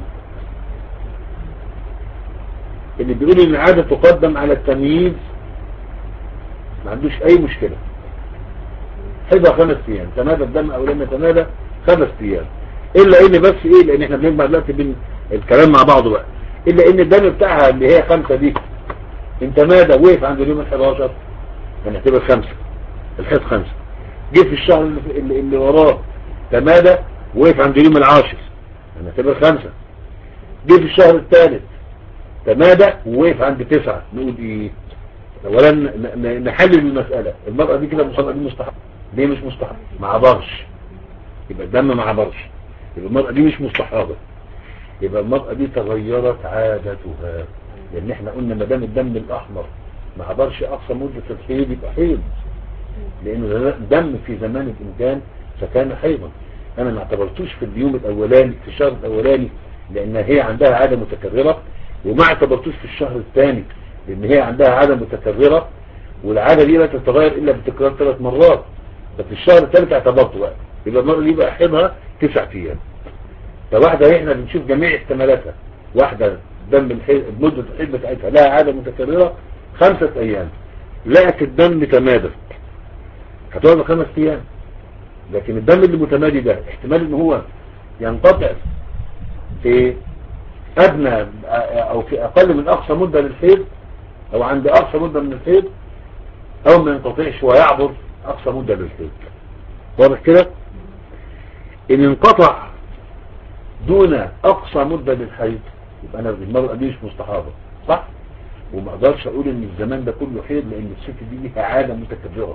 اللي بيقول ان العادة تقدم على التمييز ما عندوش اي مشكلة. حيضها خمس ايام تمادى الدم او لما تمادى خمس ايام، الا ان بس ايه، لان احنا بنجمع دلوقتي بين الكلام مع بعضه بقى، الا ان الدم بتاعها اللي هي خمسة دي ان تمادى وقف عند اليوم الحداشر هنعتبر خمسة، الحيض خمسة. جه في الشهر اللي, اللي وراه تمادى وقف عند اليوم العاشر هنعتبر خمسة. جه في الشهر الثالث تمادى ووقف عند تسعة، نقول ايه؟ اولا نحلل المسألة، المرأة دي كده المرأة دي مستحب، ليه مش مستحب؟ ما عبرش، يبقى الدم ما عبرش، يبقى المرأة دي مش مستحاضة، يبقى المرأة دي تغيرت عادتها، لان احنا قلنا ما دام الدم الاحمر ما عبرش اقصى مدة الحيض يبقى حيض، لانه دم في زمان الانسان فكان حيضا. انا ما اعتبرتوش في اليوم الاولاني في الشهر الاولاني لان هي عندها عادة متكررة، وما اعتبرتوش في الشهر الثاني لان هي عندها عادة متكررة، والعادة دي لا تتغير الا بتكرار ثلاث مرات. ففي الشهر الثالث اعتبرته بقى، يبقى المرة دي بقى حيضها تسع ايام. فواحدة احنا بنشوف جميع احتمالاتها، واحدة دم الحيض مدة الحيض بتاعتها لها عادة متكررة خمسة ايام، لقت الدم تمادى هتقعد خمس ايام، لكن الدم اللي متمادي ده احتمال ان هو ينقطع في ادنى او في اقل من اقصى مدة للحيض او عند اقصى مدة من الحيض، او ما ينقطعش ويعبر اقصى مدة للحيض. واضح كده؟ ان انقطع دون اقصى مدة للحيض يبقى انا المرأة دي مش مستحاضة، صح؟ وما اقدرش اقول ان الزمان ده كله حيض لان الست دي ليها عادة متكررة.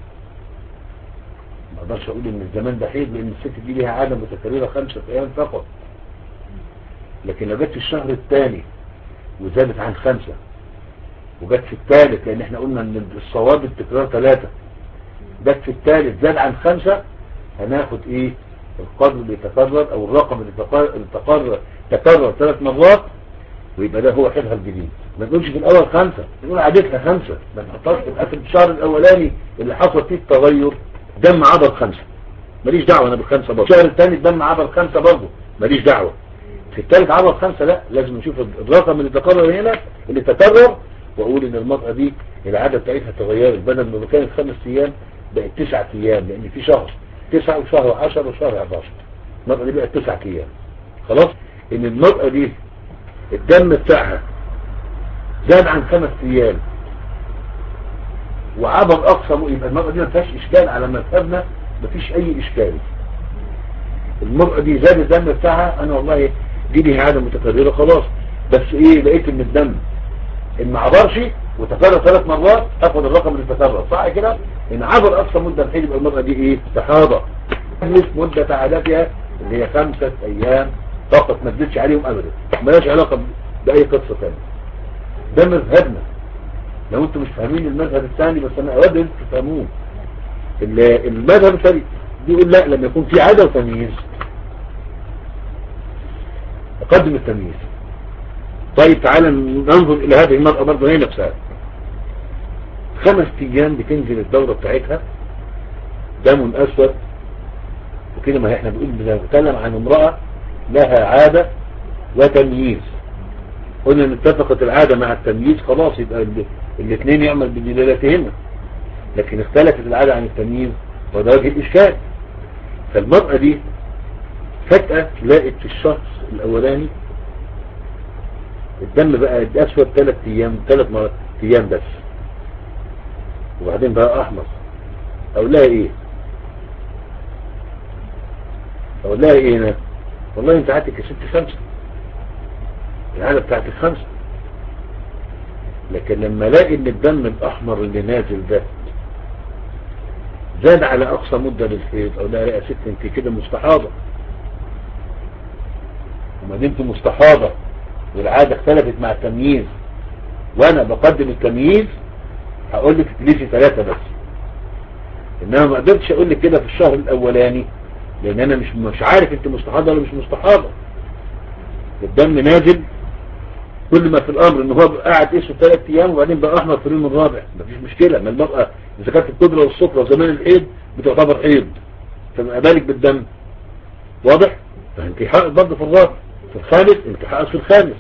ما اقدرش اقول ان الزمان ده حيض لان الست دي ليها عادة متكررة خمسة ايام فقط. لكن لو جت في الشهر الثاني وزادت عن خمسة، وجت في الثالث لان احنا قلنا ان الصواب التكرار ثلاثة، جت في الثالث زاد عن خمسة، هناخد ايه؟ القدر اللي يتكرر او الرقم اللي تكرر تكرر ثلاث مرات، ويبقى ده هو حيضها الجديد. ما نقولش في الاول خمسة، نقول عادتها خمسة، ما نحطهاش في اخر الشهر الاولاني اللي حصل فيه التغير دم عبر خمسة، ماليش دعوة انا بالخمسة برضه. الشهر الثاني الدم عبر خمسة برضه، ماليش دعوة. في الثالث عبر خمسة، لا، لازم نشوف الرقم اللي تكرر هنا اللي تكرر، واقول ان المرأة دي العادة بتاعتها تغيرت، بدل ما كانت خمس ايام بقت تسعة ايام، لان في شهر تسعة وشهر عشر وشهر حداشر، المرأة دي بقت تسعة ايام. خلاص، ان المرأة دي الدم بتاعها زاد عن خمس ايام وعبر اقصى، يبقى المرأة دي ما فيهاش اشكال على مذهبنا، ما فيش اي اشكال. المرأة دي زاد الدم بتاعها، انا والله دي ليها عادة متكررة خلاص، بس ايه، لقيت ان الدم ان ما عبرش وتكرر ثلاث مرات، اخد الرقم اللي تكرر، صح كده؟ ان عبر اقصى مدة الحيض يبقى المرأة دي ايه؟ استحاضة. مدة عادتها اللي هي خمسة ايام فقط، ما تزيدش عليهم ابدا، مالهاش علاقة باي قصة ثانيه. ده مذهبنا، لو انتم مش فاهمين المذهب الثاني، بس انا اود انتم تفهموه. المذهب الثاني بيقول لا، لما يكون في عادة وتمييز اقدم التمييز. طيب تعالى ننظر الى هذه المرأة برضه هي نفسها، خمس ايام بتنزل الدورة بتاعتها دم اسود وكده. ما احنا بنقول بنتكلم عن امرأة لها عادة وتمييز، قلنا ان اتفقت العادة مع التمييز خلاص، يبقى الاثنين يعمل بدلالتهما. لكن اختلفت العادة عن التمييز، وده وجه الاشكال. فالمرأة دي فجأة لقت في الشخص الاولاني الدم بقى اسود ثلاث ايام ثلاث مرات ايام بس، وبعدين بقى احمر. اقول لها ايه؟ اقول لها ايه هنا؟ والله انت عادتك يا ست خمسة، العادة بتاعتك خمسة. لكن لما الاقي ان الدم الاحمر اللي نازل ده زاد على اقصى مدة للحيض، اقول لها يا ست انت كده مستحاضة، وما دمت مستحاضة والعادة اختلفت مع التمييز وانا بقدم التمييز، هقول لك تجلسي ثلاثة بس. انما ما قدرتش اقول لك كده في الشهر الاولاني، لان انا مش مش عارف انت مستحاضة ولا مش مستحاضة. الدم نازل كل ما في الامر ان هو قاعد اسود ثلاث ايام وبعدين بقى احمر في اليوم الرابع، مفيش مشكلة. ما المرأة اذا كانت القدرة والصفرة وزمان الحيض بتعتبر حيض، فما بالك بالدم؟ واضح؟ فانت حائض برضه في الرابع، في الخامس انت حائض في الخامس،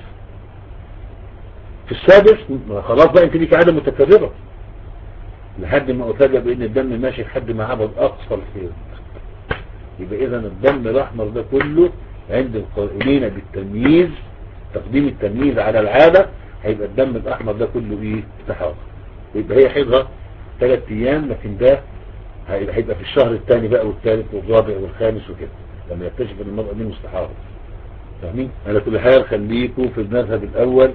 في السادس خلاص بقى انت ليك عادة متكررة، لحد ما افاجئ بان الدم ماشي لحد ما عبر اقصى الحيض. يبقى اذا الدم الاحمر ده كله عند القائلين بالتمييز، تقديم التمييز على العادة، هيبقى الدم الاحمر ده كله ايه؟ استحاضة. يبقى هي حيضها ثلاث ايام، لكن ده هيبقى في الشهر الثاني بقى والثالث والرابع والخامس وكده، لما يكتشف ان المرأة دي مستحاضة. فاهمين؟ على كل حال خليكوا في المذهب الاول،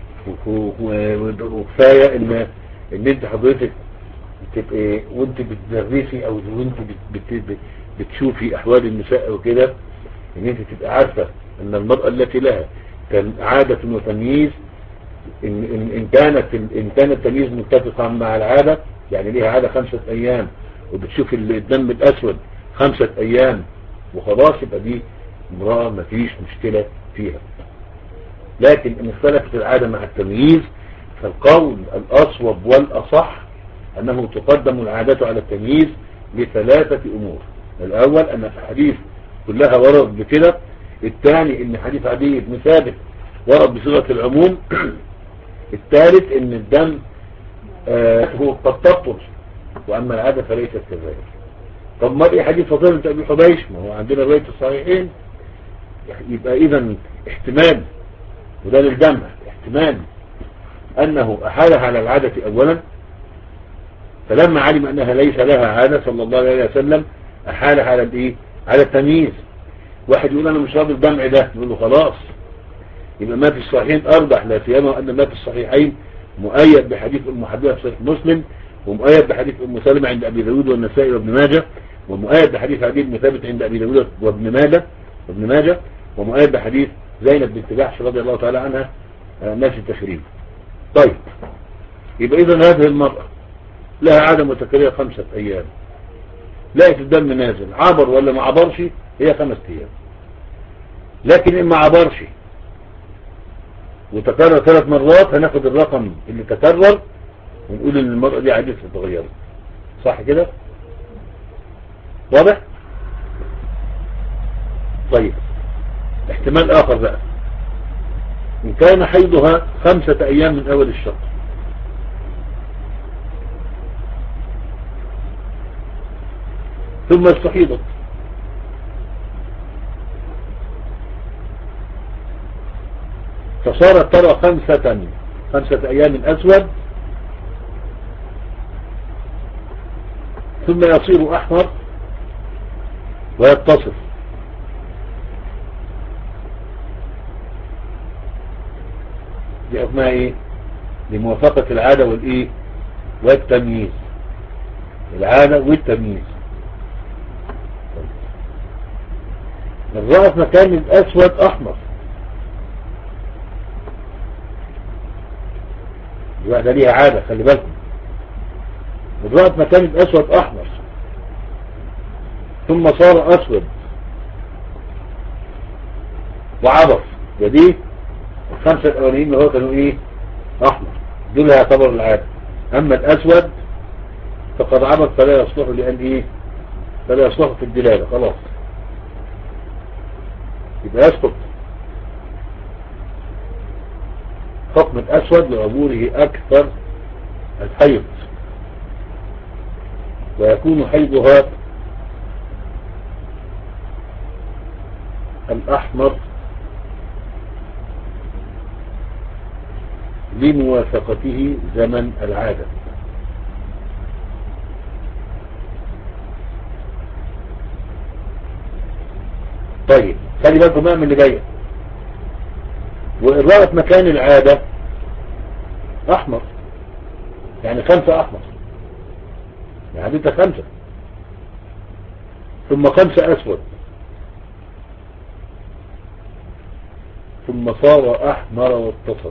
وكفاية ان ان انت حضرتك تبقى وانت بتدرسي او وانت بت بت بتشوفي احوال النساء وكده، ان انت تبقى عارفة ان المرأة التي لها عادة وتمييز، ان, إن, إن كانت ان كان التمييز متفقا مع العادة، يعني ليها عادة خمسة ايام وبتشوف الدم الاسود خمسة ايام وخلاص، يبقى دي امرأة ما فيش مشكلة فيها. لكن ان اختلفت العادة مع التمييز، فالقول الاصوب والاصح انه تقدم العادة على التمييز لثلاثة امور. الاول ان الحديث كلها ورد بكده، الثاني ان حديث عدي بن ثابت ورد بصيغة العموم، الثالث ان الدم آه هو قد تبطل واما العادة فليست كذلك. طب ما ايه حديث فضيلة بن ابي حبيش؟ ما هو عندنا رواية الصحيحين. يبقى اذا احتمال، وده للجمع، احتمال انه احالها على العادة اولا، فلما علم انها ليس لها عادة صلى الله عليه وسلم احالها على الايه؟ على التمييز. واحد يقول انا مش راضي الجمع ده، نقول له خلاص يبقى ما في الصحيحين ارجح، لا سيما ان ما في الصحيحين مؤيد بحديث ام حبيبه في صحيح مسلم، ومؤيد بحديث ام سلمة عند ابي داود والنسائي وابن ماجه، ومؤيد بحديث عدي بن ثابت عند ابي داود وابن ماجه وابن ماجه ومؤيد بحديث زينب بنت جحش رضي الله تعالى عنها نفس التشريف. طيب يبقى اذا هذه المرأة لها عادة متكررة خمسة ايام، لقيت الدم نازل عبر ولا ما عبرش هي خمسة ايام. لكن ان ما عبرش وتكرر ثلاث مرات هناخد الرقم اللي تكرر ونقول ان المرأة دي عادتها اتغيرت. صح كده؟ واضح؟ طيب احتمال اخر بقى، ان كان حيضها خمسة ايام من اول الشهر ثم استحيضت فصارت ترى خمسة خمسة ايام اسود ثم يصير احمر ويتصل، دي حكمها ايه؟ لموافقة العادة والايه والتمييز، العادة والتمييز. الرأس مكان الاسود احمر، الواحدة ليها عادة خلي بالكم، الرأس مكان الاسود احمر ثم صار اسود وعبر، ودي الخمسة الاولين اللي هو كانوا ايه احمر، دول هيعتبر العادة. اما الاسود فقد عبر فلا يصلح لان ايه فلا يصلح في الدلالة، خلاص يبقى يسقط حكم الاسود لعبوره اكثر الحيض، ويكون حيضها الاحمر لموافقته زمن العادة. طيب خلي بالكم بقى من اللي جايه، وإن رأت مكان العادة احمر يعني خمسة احمر، يعني عادتها خمسة ثم خمسة اسود ثم صار احمر واتصل،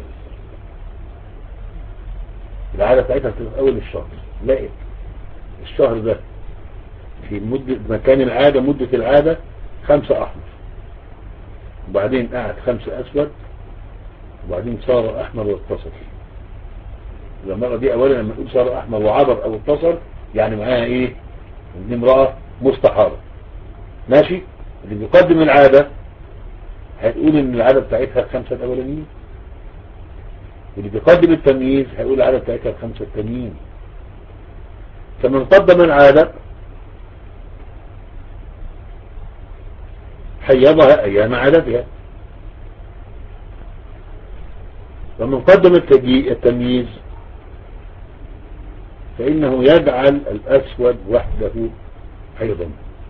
العادة بتاعتها في اول الشهر، لقيت الشهر ده في مدة مكان العادة مدة العادة خمسة احمر، وبعدين قعد خمسة اسود، وبعدين صار احمر واتصل. المرة دي اولا لما نقول صار احمر وعبر او اتصل يعني معاها ايه؟ دي امرأة مستحارة، ماشي. اللي بيقدم العادة هيقول ان العادة بتاعتها الخمسة الاولانيين، واللي بيقدم التمييز هيقول العادة بتاعتها الخمسة التانيين. فمن قدم العادة حيضها ايام عادتها، ومن قدم التمييز فإنه يجعل الأسود وحده حيضا.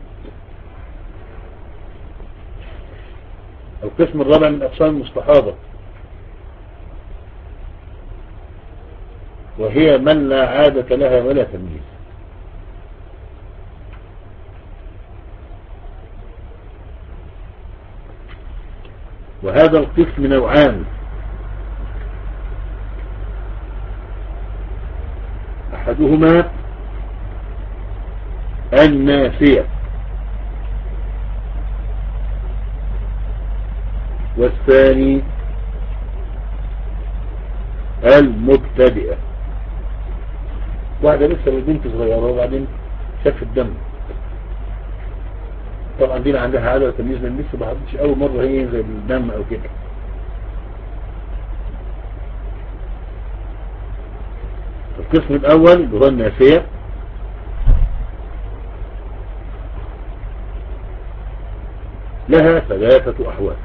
القسم الرابع من أقسام المستحاضة، وهي من لا عادة لها ولا تمييز. وهذا القسم نوعان، أحدهما الناسية والثاني المبتدئة. واحدة لسه البنت صغيرة وبعدين شاف الدم، طبعا دي عندها عادة تمييز من لسه ما حدش أول مرة هي زي الدم أو كده. القسم الأول اللي هو الناسية لها ثلاثة أحوال.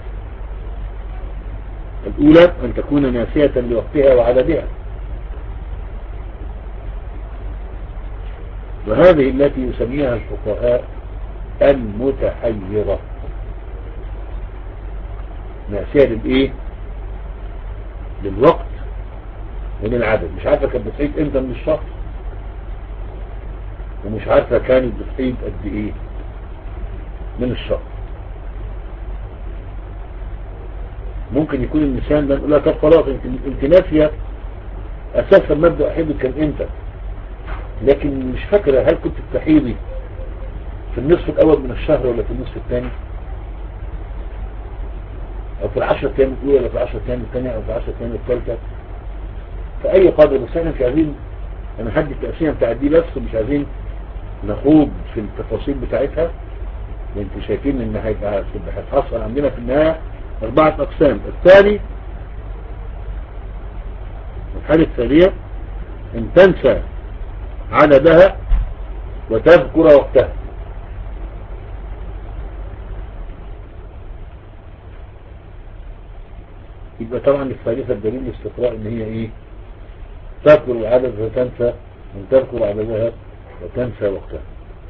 الأولى أن تكون ناسية لوقتها وعددها، وهذه التي يسميها الفقهاء المتحيرة. ناسية للايه؟ للوقت وللعدد. مش عارفة كانت بتحيد امتى من الشهر، ومش عارفة كانت بتحيد قد ايه من الشهر. ممكن يكون النسيان ده نقول لها طب خلاص انت انت ناسية اساسا مبدأ حيضك كان امتى، لكن مش فاكرة هل كنت بتحيضي في النصف الاول من الشهر ولا في النصف الثاني، او في العشرة ايام الاولى ولا في العشرة ايام الثانية او في العشرة ايام الثالثة، في اي قدر. بس احنا مش عايزين انا هدي التقسيمه بتاعت دي بس، ومش عايزين نخوض في التفاصيل بتاعتها. وانتوا شايفين ان هيبقى هيتحصل عندنا في النهايه اربعه اقسام. الثاني الحاله الثانيه ان تنسى عددها وتذكر وقتها. يبقى طبعا الثالثه الدليل الاستقراء ان هي ايه؟ تذكر العدد وتنسى، ان تذكر عددها وتنسى وقتها.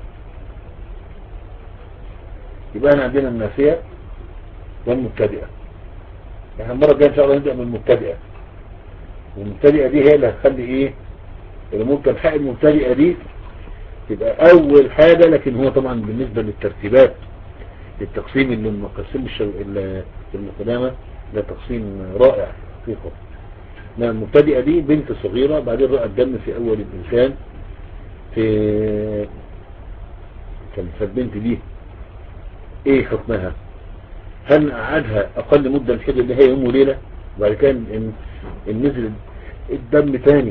يبقى احنا عندنا الناسية والمبتدئة. احنا المرة الجاية ان شاء الله نبدأ من المبتدئة، والمبتدئة دي هي اللي هتخلي ايه اللي ممكن حق المبتدئة دي تبقى اول حاجة. لكن هو طبعا بالنسبة للترتيبات التقسيم اللي مقسم الشو... المقدامة ده تقسيم رائع حقيقة. المبتدئة دي بنت صغيرة بعدين رأت دم في اول الانسان، في كانت البنت دي ايه حكمها؟ هل نقعدها اقل مدة الحيض اللي هي يوم وليلة، وبعد كده ان نزل الدم تاني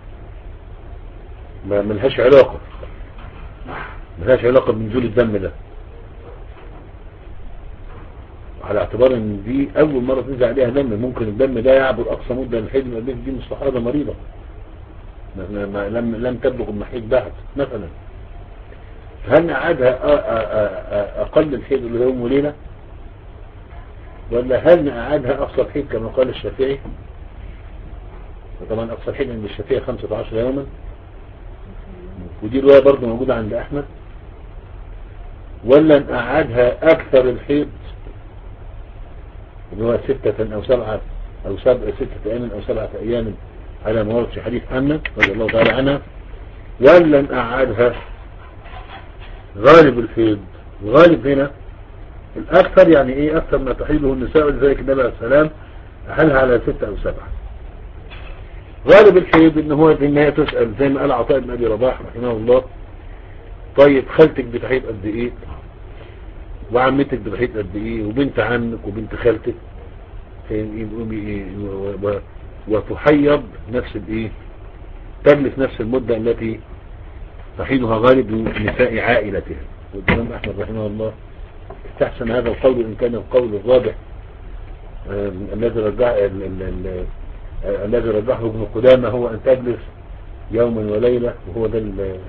ما ملهاش علاقة ملهاش علاقة بنزول الدم ده، على اعتبار ان دي اول مرة تنزل عليها دم، ممكن الدم ده يعبر اقصى مدة الحيض من البنت دي مستحاضة مريضة ما لم لم تبلغ المحيض بعد مثلا. هل نقعدها اقل الحيض اللي هو يوم وليلة، ولا هل نقعدها اقصى الحيض كما قال الشافعي؟ وطبعا اقصى الحيض عند الشافعي خمسة عشر يوما، ودي رواية برضو موجودة عند احمد. ولا نقعدها اكثر الحيض اللي هو ستة او سبعة او سبعة ستة ايام او سبعة ايام على ما ورد في حديث حنة رضي الله تعالى عنها. ولا نقعدها غالب الحيض. الغالب هنا الاكثر يعني ايه؟ اكثر ما تحيضه النساء، ولذلك النبي عليه السلام احلها على ستة او سبعة. غالب الحيض ان هو في النهاية تسأل زي ما قال عطاء بن ابي رباح رحمه الله: طيب خالتك بتحيض قد ايه، وعمتك بتحيض قد ايه، وبنت عمك وبنت خالتك، وتحيض نفس الايه، تجلس نفس المدة التي تحيضها غالب نساء عائلتها. والإمام أحمد رحمه الله استحسن هذا القول، إن كان القول الراجح الذي رجح الذي رجحه ابن قدامة هو أن تجلس يوما وليلة، وهو ده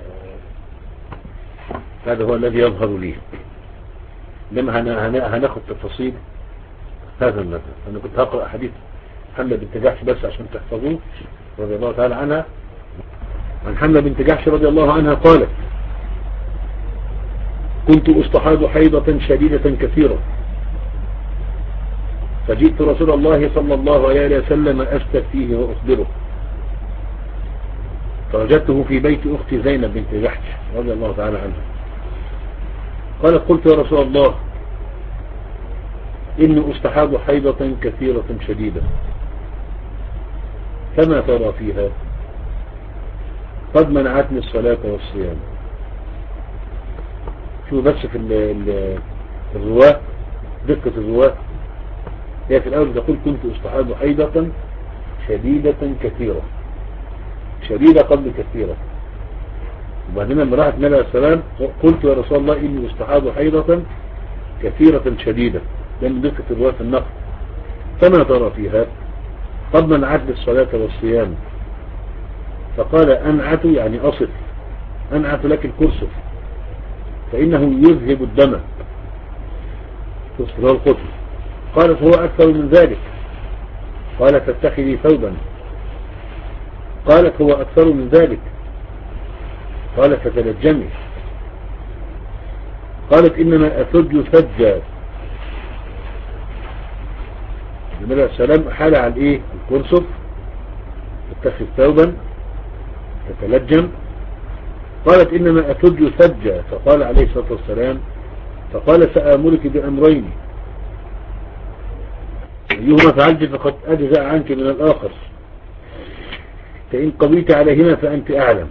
هذا هو الذي يظهر لي. لما هناخد تفاصيل هذا المثل. أنا كنت هقرأ حديث حملة بنت جحش بس عشان تحفظوه رضي الله تعالى عنها. عن حملة بنت جحش رضي الله عنها قالت: كنت أستحاض حيضة شديدة كثيرة، فجئت رسول الله صلى الله عليه وسلم أستفتيه وأخبره، فوجدته في بيت أختي زينب بنت جحش رضي الله تعالى عنها. قالت: قلت يا رسول الله إني أستحاض حيضة كثيرة شديدة، فما ترى فيها؟ قد منعتني الصلاة والصيام. شو بس في الرواة دقة الرواة، هي في الأول تقول كنت أستحاض حيضة شديدة كثيرة، شديدة قبل كثيرة. وبعدين لما راحت النبي عليه السلام قلت يا رسول الله إني أستحاض حيضة كثيرة شديدة، لأن دقة الرواة في النقل. فما ترى فيها؟ قد منعتني الصلاة والصيام. فقال: أنعت يعني أصف، أنعت لك الكرسف فإنه يذهب الدم. كرسف هو القطن. قالت: هو أكثر من ذلك. قال: تتخذي ثوبا. قالت: هو أكثر من ذلك. قال: فتلجمي. قالت إنما أثج ثجا. النبي عليه السلام حال على الإيه؟ الكرسف، اتخذ ثوبا تتلجم. قالت إنما أثج ثجا، فقال عليه الصلاة والسلام فقال سآمرك بأمرين أيهما فعلت فقد أجزأ عنك من الآخر، فإن قضيت عليهما فأنت أعلم.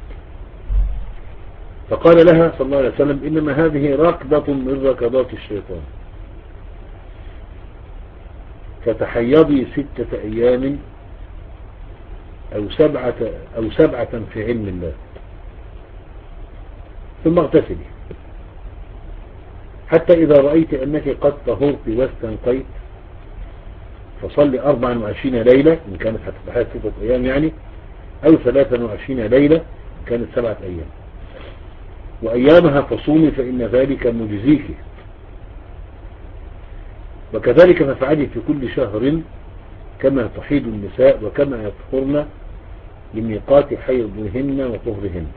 فقال لها صلى الله عليه وسلم إنما هذه ركضة من ركضات الشيطان، فتحيضي ستة أيام أو سبعة, أو سبعة في علم الله، ثم اغتسلي حتى إذا رأيت أنك قد طهرت واستنقيت فصلي أربعا وعشرين ليلة إن كانت هتتحيض ستة أيام يعني، أو ثلاثا وعشرين ليلة إن كانت سبعة أيام، وأيامها فصومي فإن ذلك مجزيك، وكذلك فافعلي في كل شهر كما تحيض النساء وكما يطهرن لميقات حيضهن وطهرهن.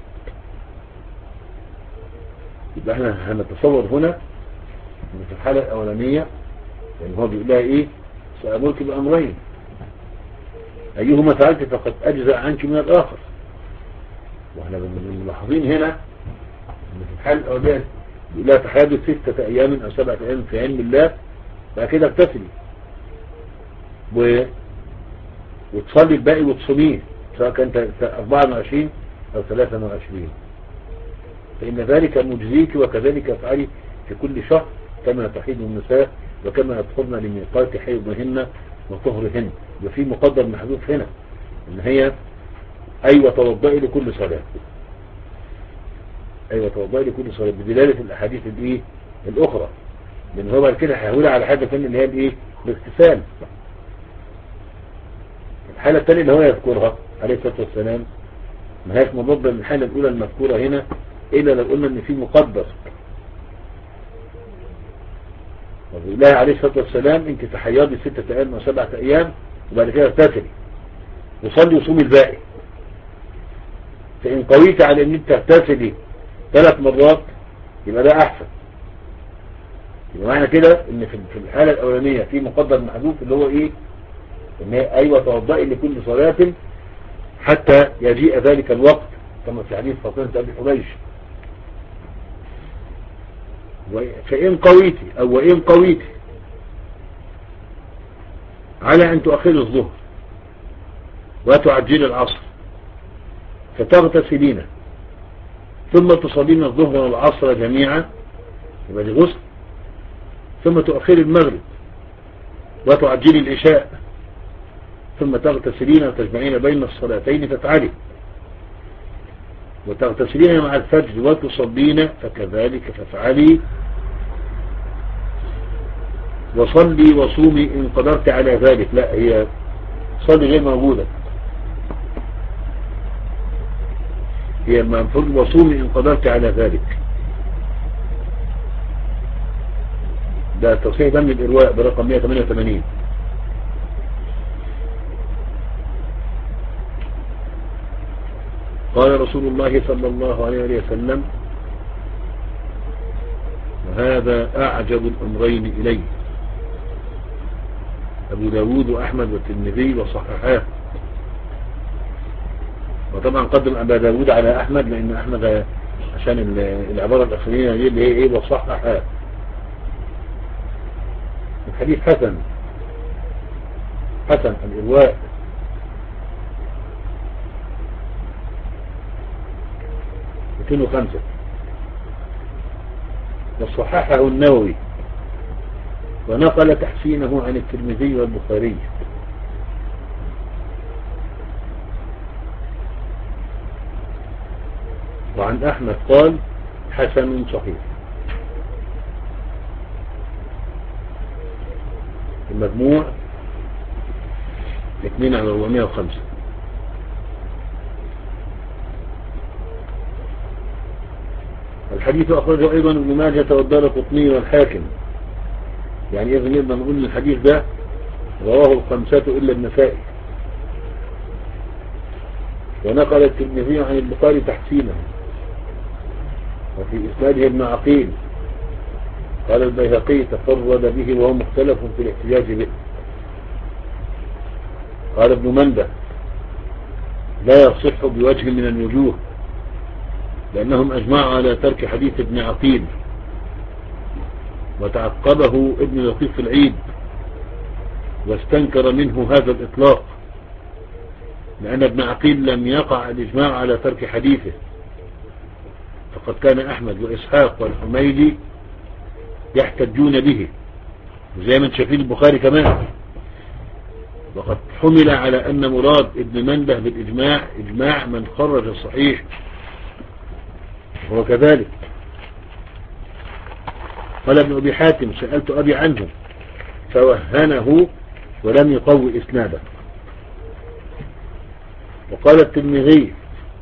يبقى احنا هنتصور هنا ان في الحالة الأولانية يعني هو بيقول لها ايه؟ سأمرك بأمرين أيهما فعلت فقد أجزأ عنك من الآخر. واحنا ملاحظين هنا ان في الحالة الأولانية بيقول لها تحيض ستة أيام أو سبعة أيام في علم الله، بعد كده اغتسلي و... وتصلي الباقي وتصوميه سواء كانت أربعة وعشرين أو ثلاثة وعشرين، فإن ذلك مجزيك، وكذلك افعلي في كل شهر كما تحيض النساء وكما يطهرن لميقات حيضهن وطهرهن. وفي مقدر محذوف هنا ان هي ايوه توضئي لكل صلاة، ايوه توضئي لكل صلاة بدلالة الاحاديث الايه الاخرى، لان هو بعد كده هيقول على حاجة ثانيه اللي هي الايه الاغتسال. الحالة الثانية اللي هو يذكرها عليه الصلاة والسلام ما هيش مضادة للحالة الاولى المذكورة هنا، الا لو قلنا ان في مقدر. وبيقول لها عليه الصلاة والسلام انت تحيضي ستة ايام او سبعة ايام وبعد كده اغتسلي وصلي وصومي الباقي، فان قويت على ان انت تغتسلي ثلاث مرات يبقى ده احسن. يبقى معنى كده ان في الحالة الاولانية في مقدر محذوف اللي هو ايه؟ ان هي ايوه توضئي لكل صلاة حتى يجيء ذلك الوقت كما في حديث فاطمة ابي حبيش. فإن قويتي أو وإن قويتي على أن تؤخر الظهر وتعجل العصر فتغتسلين ثم تصلين الظهر والعصر جميعا يبقى دي غسل، ثم تؤخر المغرب وتعجل العشاء ثم تغتسلين وتجمعين بين الصلاتين تفعلي، وتغتسلين مع الفجر وتصلين فكذلك فافعلي، وصلي وصومي إن قدرت على ذلك. لا هي صلي غير موجودة، هي المفروض وصومي إن قدرت على ذلك. ده تصحيح دم الإرواء برقم مئة وثمانية وثمانين. قال رسول الله صلى الله عليه وسلم وهذا أعجب الأمرين إليه، أبو داود وأحمد والترمذي وصححاه. وطبعا قدم أبا داود على أحمد لأن أحمد عشان العبارة الأخرين دي اللي هي إيه وصححاه. الحديث حسن حسن الإرواء مئتين وخمسة، وصححه النووي ونقل تحسينه عن الترمذي والبخاري. وعن أحمد قال حسن صحيح. المجموع اثنين على أربعمائة وخمسة. الحديث أخرجه أيضا ابن ماجه والدارقطني والحاكم، يعني إذن نقدر نقول الحديث ده رواه الخمسة إلا النسائي. ونقل الترمذي عن البخاري تحسينه، وفي إسناده ابن عقيل قال البيهقي تفرد به وهو مختلف في الاحتجاج به. قال ابن منده لا يصح بوجه من الوجوه لأنهم أجمعوا على ترك حديث ابن عقيل، وتعقبه ابن لطيف العيد واستنكر منه هذا الإطلاق، لأن ابن عقيل لم يقع الإجماع على ترك حديثه، فقد كان أحمد وإسحاق والحميدي يحتجون به، وزي ما شايفين البخاري كمان. وقد حمل على أن مراد ابن منده بالإجماع إجماع من خرج الصحيح، هو كذلك. قال ابن أبي حاتم سألت أبي عنه فوهنه ولم يقوي إسناده. وقال الترمذي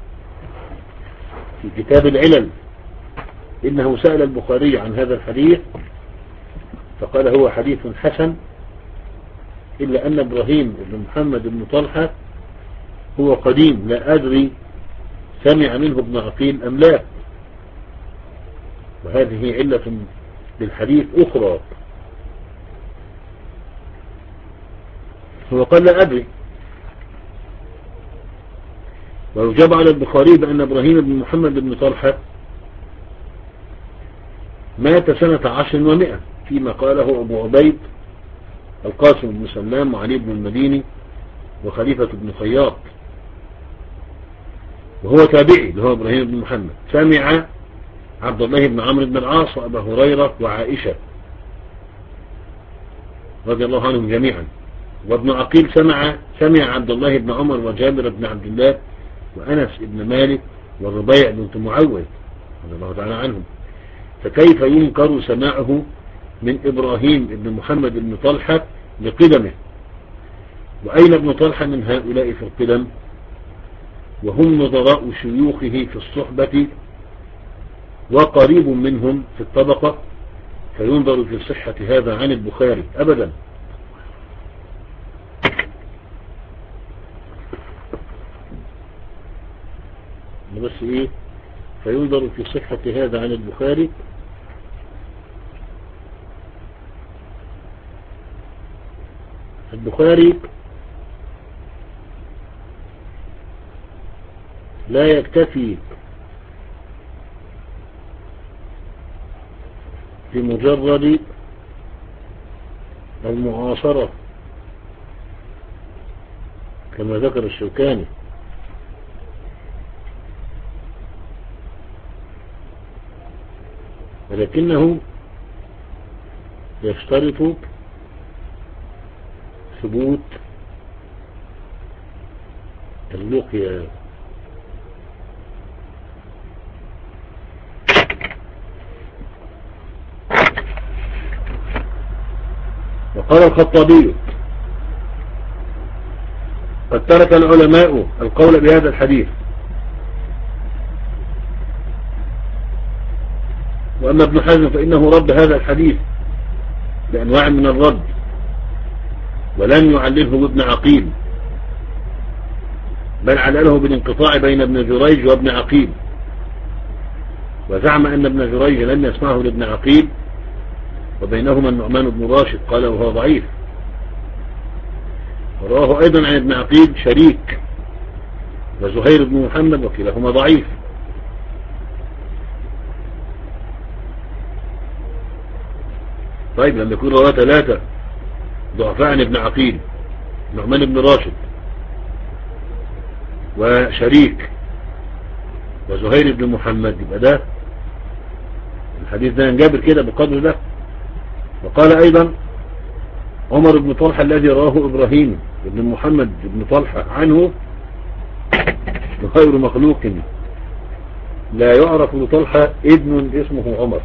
في كتاب العلل إنه سأل البخاري عن هذا الحديث فقال هو حديث حسن، إلا أن إبراهيم بن محمد بن طلحة هو قديم لا أدري سمع منه ابن عقيل أم لا، وهذه علة للحديث أخرى. هو قال لا أدري. ويجاب على البخاري بأن إبراهيم بن محمد بن طلحة مات سنة عشر ومئة، فيما قاله أبو عبيد القاسم بن سلام وعلي بن المديني وخليفة بن خياط، وهو تابعي اللي هو إبراهيم بن محمد، سمع عبد الله بن عمرو بن العاص وأبا هريرة وعائشة رضي الله عنهم جميعا. وابن عقيل سمع سمع عبد الله بن عمر وجابر بن عبد الله وأنس بن مالك والربيع بنت معوذ رضي الله تعالى عنهم، فكيف ينكر سماعه من إبراهيم بن محمد بن طلحة لقدمه؟ وأين ابن طلحة من هؤلاء في القدم؟ وهم نظراء شيوخه في الصحبة وقريب منهم في الطبقة، فينظر في صحة هذا عن البخاري أبدا. بس إيه فينظر في صحة هذا عن البخاري البخاري لا يكتفي بمجرد المعاصرة كما ذكر الشوكاني، ولكنه يشترط ثبوت اللقيا. وقال الخطابي قد ترك العلماء القول بهذا الحديث، وأما ابن حزم فإنه رد هذا الحديث بأنواع من الرد ولم يعلله ابن عقيل، بل علله بالانقطاع بين ابن جريج وابن عقيل، وزعم أن ابن جريج لم يسمعه لابن عقيل، وبينهما النعمان بن راشد قال وهو ضعيف. ورواه أيضا عن ابن عقيل شريك وزهير بن محمد وكلاهما ضعيف. طيب لما يكون رواه ثلاثة ضعفاء عن ابن عقيل، نعمان بن راشد وشريك وزهير بن محمد، يبقى ده الحديث ده ينجبر كده بقدر ده. وقال أيضا عمر بن طلحة الذي رواه إبراهيم بن محمد بن طلحة عنه غير مخلوق، لا يعرف لطلحة ابن اسمه عمر.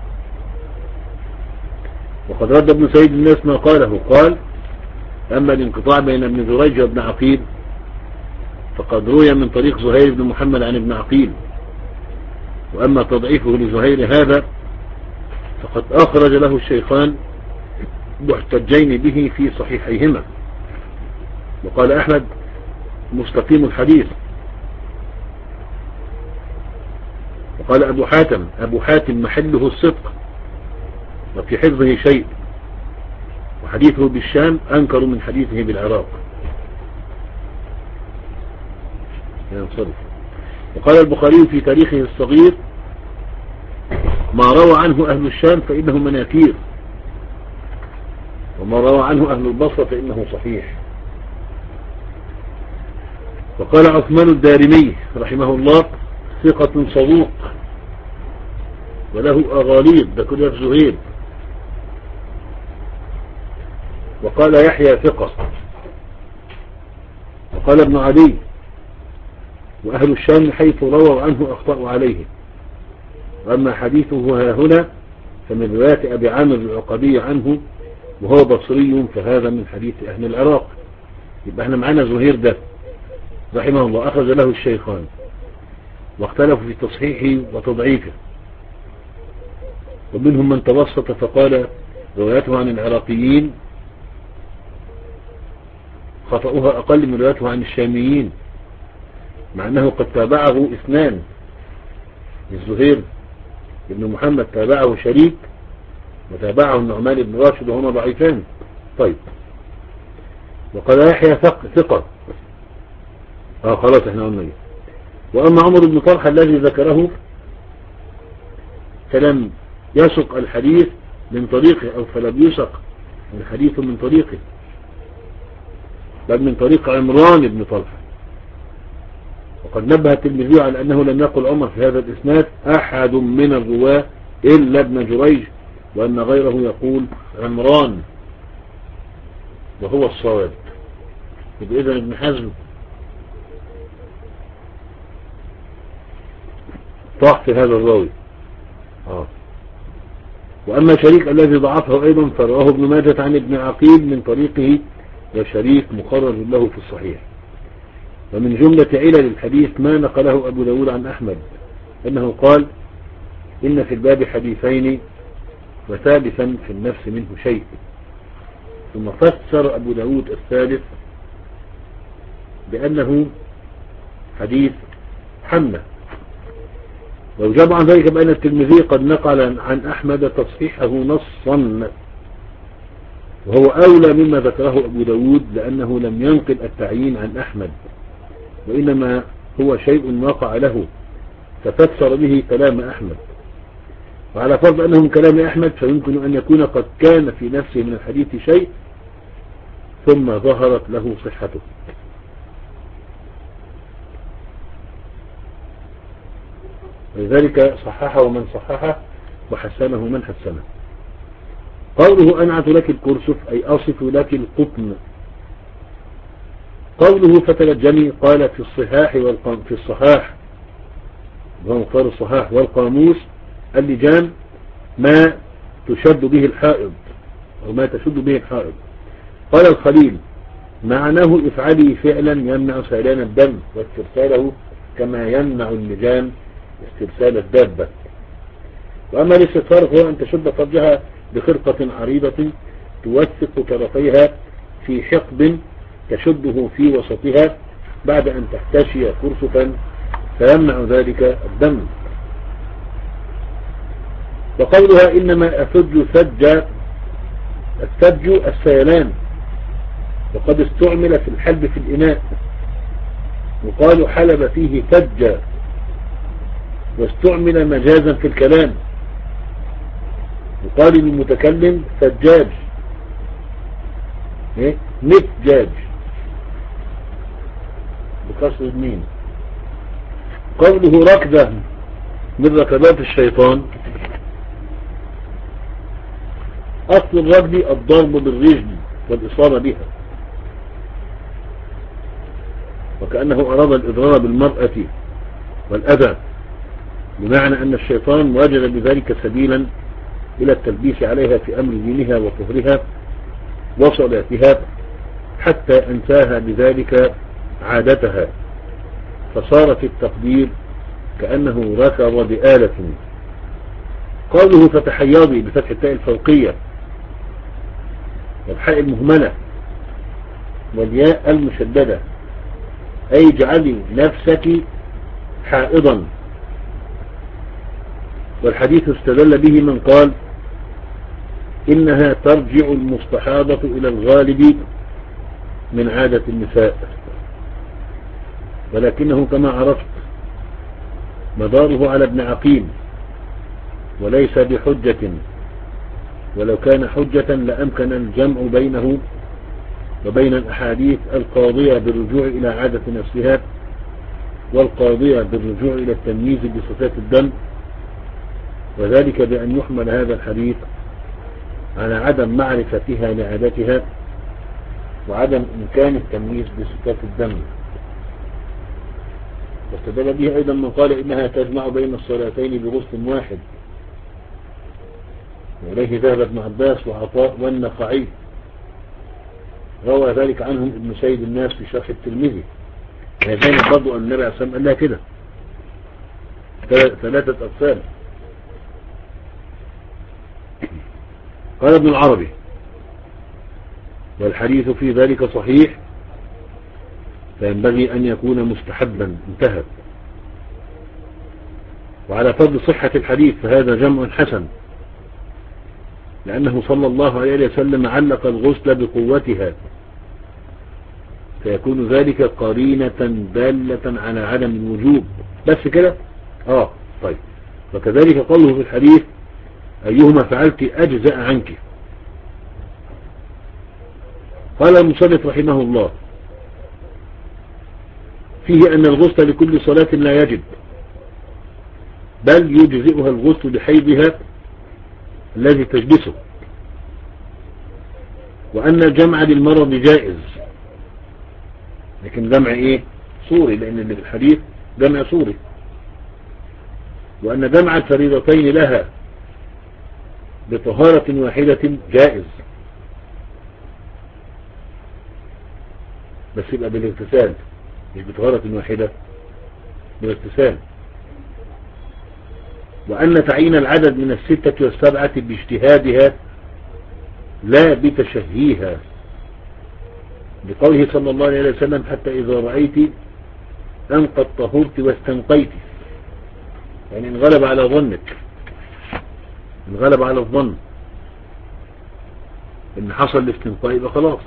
وقد رد ابن سيد الناس ما قاله، قال أما الانقطاع بين ابن جريج وابن عقيل فقد روي من طريق زهير بن محمد عن ابن عقيل، وأما تضعيفه لزهير هذا فقد أخرج له الشيخان محتجين به في صحيحيهما. وقال أحمد مستقيم الحديث. وقال أبو حاتم أبو حاتم محله الصدق، وفي حفظه شيء، وحديثه بالشام أنكر من حديثه بالعراق. ينصرف. وقال البخاري في تاريخه الصغير: ما روى عنه أهل الشام فإنه مناكير، وما روى عنه أهل البصرة فإنه صحيح. وقال عثمان الدارمي رحمه الله: ثقة صدوق وله أغاليب، ده كله في زهير. وقال يحيى ثقة. وقال ابن علي: وأهل الشام حيث رووا عنه أخطأوا عليه، وأما حديثه ها هنا فمن رواية أبي عامر العقبي عنه وهو بصري، فهذا من حديث أهل العراق. يبقى احنا معانا زهير ده رحمه الله أخذ له الشيخان واختلفوا في تصحيحه وتضعيفه، ومنهم من توسط فقال روايته عن العراقيين خطأها أقل من روايته عن الشاميين، مع أنه قد تابعه اثنان. الزهير بن محمد تابعه شريك، وتابعه النعمان بن راشد، وهما ضعيفان. طيب. وقال يحيى ثقة. اه خلاص احنا قلنا. وأما عمر بن طلحة الذي ذكره فلم يسق الحديث من طريقه، أو فلم يسق الحديث من طريقه، بل من طريق عمران بن طلحة. وقد نبه الترمذي على أنه لم يقل عمر في هذا الإسناد أحد من الرواة إلا ابن جريج، وأن غيره يقول عمران، وهو الصواب. يبقى إذن ابن حزم طاح في هذا الراوي. آه. وأما شريك الذي ضعفه أيضا فرواه ابن ماجه عن ابن عقيل من طريقه، وشريك مخرج له في الصحيح. ومن جملة علل الحديث ما نقله أبو داود عن أحمد أنه قال: إن في الباب حديثين وثالثا في النفس منه شيء. ثم فسر أبو داود الثالث بأنه حديث حمة. ويجاب عن ذلك بأن الترمذي قد نقل عن أحمد تصحيحه نصا، وهو أولى مما ذكره أبو داود، لأنه لم ينقل التعيين عن أحمد، وإنما هو شيء وقع له ففسر به كلام أحمد. وعلى فرض أنه من كلام أحمد فيمكن أن يكون قد كان في نفسه من الحديث شيء ثم ظهرت له صحته. ولذلك صححه من صححه وحسنه من حسنه. قوله أنعت لك الكرسف أي أصف لك القطن. قوله فتلجمي قال في الصحاح والقام في الصحاح وهو مختار الصحاح والقاموس اللجام ما تشد به الحائض أو ما تشد به الحائض. قال الخليل معناه افعلي فعلا يمنع سيلان الدم واسترساله كما يمنع اللجام استرسال الدابة. وأما الاستغفار فهو أن تشد فرجها بخرقة عريضة توثق طرفيها في حقب تشده في وسطها بعد أن تحتشي كرسفا فيمنع ذلك الدم. وقولها إنما أثج ثج، الثج السيلان، وقد استعمل في الحلب في الإناء، وقالوا حلب فيه ثج، واستعمل مجازا في الكلام، وقال للمتكلم ثجاج ايه نفجاج بكسر الميم. قوله ركضة من ركضات الشيطان، أصل الركض الضرب بالرجل والإصابة بها، وكأنه أراد الإضرار بالمرأة والأذى، بمعنى أن الشيطان وجد بذلك سبيلا إلى التلبيس عليها في أمر دينها وطهرها وصلاتها حتى أنساها بذلك عادتها، فصار في التقدير كأنه ركض بآلة. قوله فتحياضي بفتح التاء الفوقية والحاء المهملة والياء المشددة، أي اجعلي نفسك حائضا. والحديث استدل به من قال إنها ترجع المستحاضة إلى الغالب من عادة النساء، ولكنه كما عرفت مداره على ابن عقيل وليس بحجة، ولو كان حجة لأمكن الجمع بينه وبين الأحاديث القاضية بالرجوع إلى عادة نفسها والقاضية بالرجوع إلى التمييز بصفات الدم، وذلك بأن يحمل هذا الحديث على عدم معرفتها لعادتها وعدم إمكان التمييز بصفات الدم. واستدل به أيضا من قال إنها تجمع بين الصلاتين بغسل واحد، وإليه ذهب ابن عباس وعطاء والنخعي، روى ذلك عنهم ابن سيد الناس في شرح الترمذي. هذين برضو أن النبي عليه الصلاة والسلام قال لها كده ثلاثة أقسام. قال ابن العربي: والحديث في ذلك صحيح فينبغي أن يكون مستحبا. انتهى. وعلى فرض صحة الحديث فهذا جمع حسن، لأنه صلى الله عليه وسلم علق الغسل بقوتها، فيكون ذلك قرينة دالة على عدم الوجوب. بس كده؟ آه طيب. وكذلك قوله في الحديث: أيهما فعلت أجزأ عنك. قال المصنف رحمه الله: فيه أن الغسل لكل صلاة لا يجب، بل يجزئها الغسل لحيضها الذي تجلسه، وأن الجمع للمرض جائز، لكن جمع إيه؟ صوري، لأن اللي في الحديث جمع صوري. وأن جمع الفريضتين لها بطهارة واحدة جائز، بس يبقى بالاغتسال، مش بطهارة واحدة، بالاغتسال. وأن تعيين العدد من الستة والسبعة باجتهادها لا بتشهيها، بقوله صلى الله عليه وسلم: حتى إذا رأيت أن قد طهرت واستنقيت. يعني انغلب على ظنك، انغلب على الظن ان حصل الاستنقاء يبقى خلاص.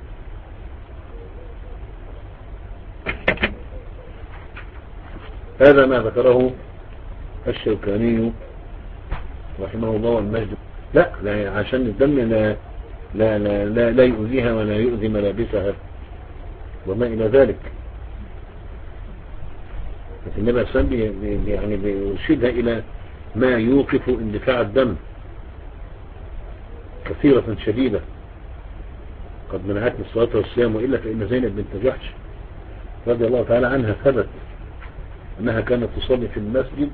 هذا ما ذكره الشوكاني رحمه الله والمجد. لا, لا عشان الدم لا لا لا لا, لا يؤذيها ولا يؤذي ملابسها وما إلى ذلك. لكن النبي صلى الله عليه وسلم يعني بيرشدها إلى ما يوقف اندفاع الدم كثيرة شديدة. قد منعتني الصلاة والصيام، وإلا فإن زينب بنت جحش رضي الله تعالى عنها ثبت أنها كانت تصلي في المسجد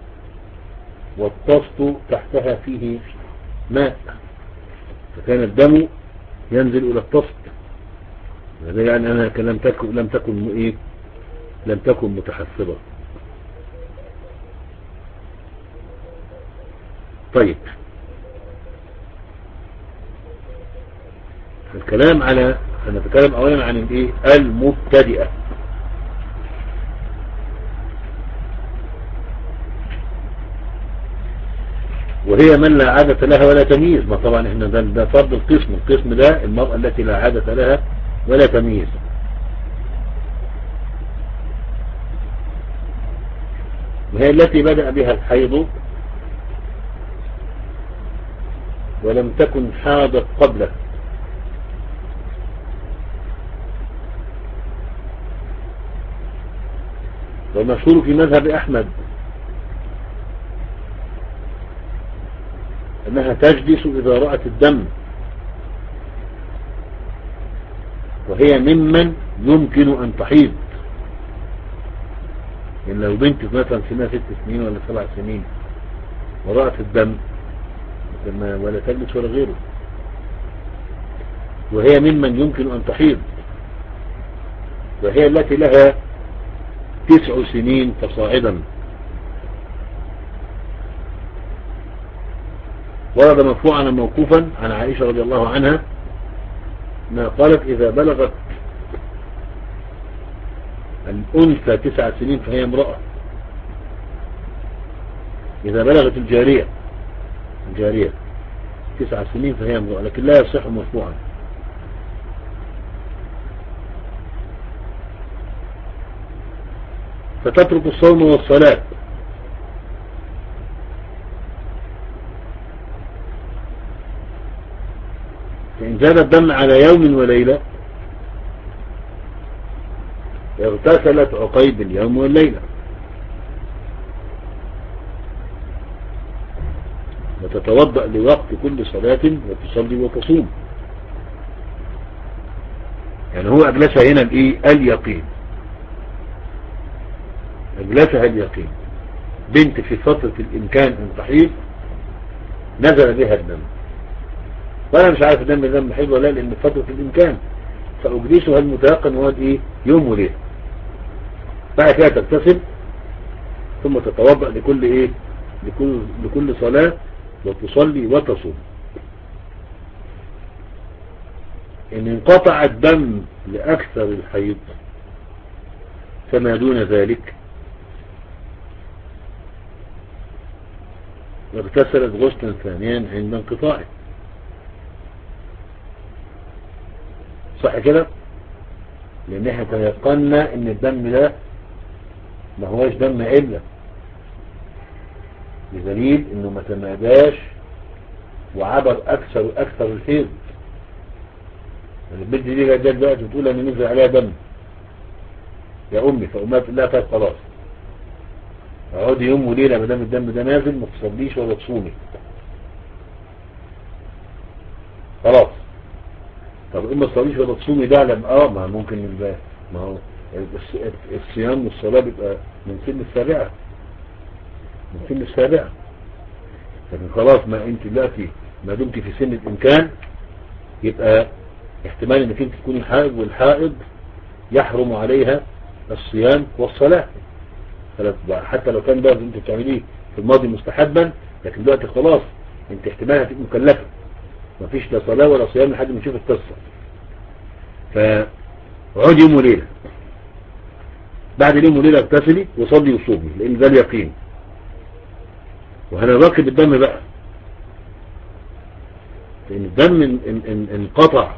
والطست تحتها فيه ماء، فكان الدم ينزل إلى الطست. هذا يعني أنها لم تكن لم تكن إيه لم تكن متحفظة. طيب، الكلام على نتكلم أولا عن الإيه المبتدئة. وهي من لا عادة لها ولا تمييز. ما طبعا احنا ده, ده فرض القسم. القسم ده المرأة التي لا عادة لها ولا تمييز. وهي التي بدأ بها الحيض ولم تكن حاضت قبله، والمشهور في مذهب أحمد أنها تجلس إذا رأت الدم، وهي ممن يمكن أن تحيض. يعني لو بنت مثلا سنها ست سنين ولا سبع سنين ورأت الدم ولا تجلس ولا غيره، وهي ممن يمكن أن تحيض، وهي التي لها تسع سنين فصاعدا. ورد مرفوعا موقوفا عن عائشة رضي الله عنها ما قالت: إذا بلغت الأنثى تسع سنين فهي امرأة. إذا بلغت الجارية الجارية تسع سنين فهي امرأة، لكن لا يصح مرفوعا. فتترك الصوم والصلاة فإن زاد الدم على يوم وليلة اغتسلت عقيب اليوم والليلة، وتتوضأ لوقت كل صلاة وتصلي وتصوم. يعني هو أجلسها هنا الإيه؟ اليقين، أجلسها اليقين. بنت في فترة الإمكان أن تحيض نزل بها الدم، وأنا مش عارف الدم دم حيض ولا لا، لأن فترة الإمكان، فأجلسها المتيقن وهو الإيه؟ يوم وليلة. بعد كده تغتسل ثم تتوضأ لكل إيه؟ لكل, لكل صلاة وتصلي وتصوم. إن انقطع الدم لأكثر الحيض فما دون ذلك اغتسلت غسلا ثانيا عند انقطاعه. صح كده؟ لأن احنا تيقنا ان الدم ده ما هوش دم علة، بدليل انه ما تماداش وعبر اكثر واكثر الحيض. يعني البنت دي جاءت دلوقتي بتقول ان نزل عليها دم يا امي، فامها تقول لها طيب خلاص اقعدي يوم وليله ما دام الدم ده نازل، ما تصليش ولا تصومي خلاص. طب اما تصليش ولا تصومي ده لما اه ما ممكن يبقى، ما هو الصيام والصلاه بيبقى من سن السابعه، من سن السابعه. لكن خلاص ما انت دلوقتي ما دمت في سن الامكان يبقى احتمال انك انت تكوني حائض، والحائض يحرم عليها الصيام والصلاة. حتى لو كان ده انت بتعمليه في الماضي مستحبا، لكن دلوقتي خلاص انت احتمال هتبقى مكلفة، مفيش لا صلاة ولا صيام لحد ما نشوف القصة. فعود يوم وليلة، بعد اليوم وليلة اغتسلي وصلي وصومي، لان ده اليقين. وهنراقب الدم بقى، لان الدم انقطع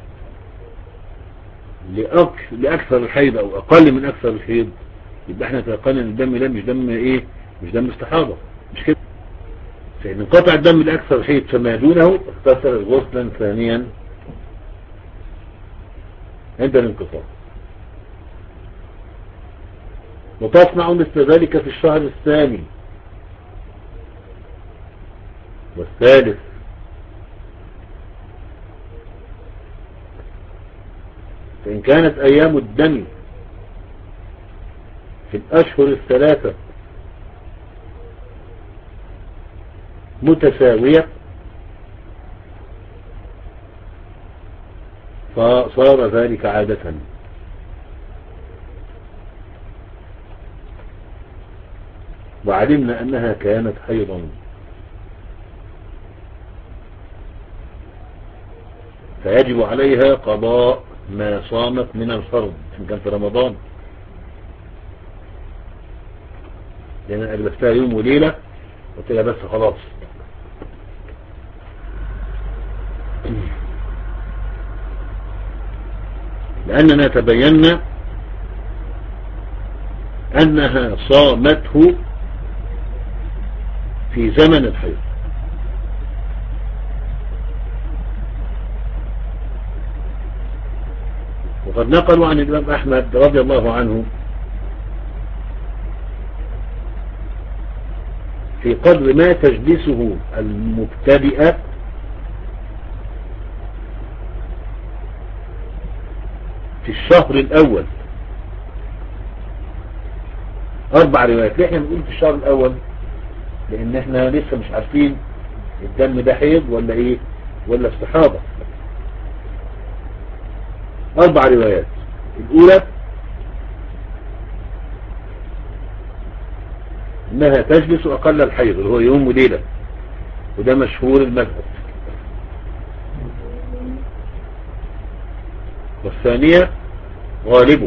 لأكثر الحيض او اقل من اكثر الحيض، يبقى احنا تيقنا ان الدم ده مش دم ايه، مش دم استحاضة، مش كده. فإن انقطع الدم لأكثر الحيض فما دونه اغتسل غسلا ثانيا عند الانقطاع. وتصنع مثل ذلك في الشهر الثاني والثالث. فإن كانت أيام الدم في الأشهر الثلاثة متساوية فصار ذلك عادة. وعلمنا أنها كانت حيضا، فيجب عليها قضاء ما صامت من الفرض إن كان في رمضان، لأن أجلستها يوم وليلة قلت لها بس خلاص. لأننا تبينا أنها صامته في زمن الحيض. وقد نقلوا عن الإمام أحمد رضي الله عنه في قدر ما تجلسه المبتدئة في الشهر الأول. أربع روايات. ليه احنا بنقول في الشهر الأول؟ لأن احنا لسه مش عارفين الدم ده حيض ولا ايه ولا استحاضة. أربع روايات. الأولى انها تجلس اقل الحيض اللي هو يوم وليلة، وده مشهور المذهب. والثانية غالبه،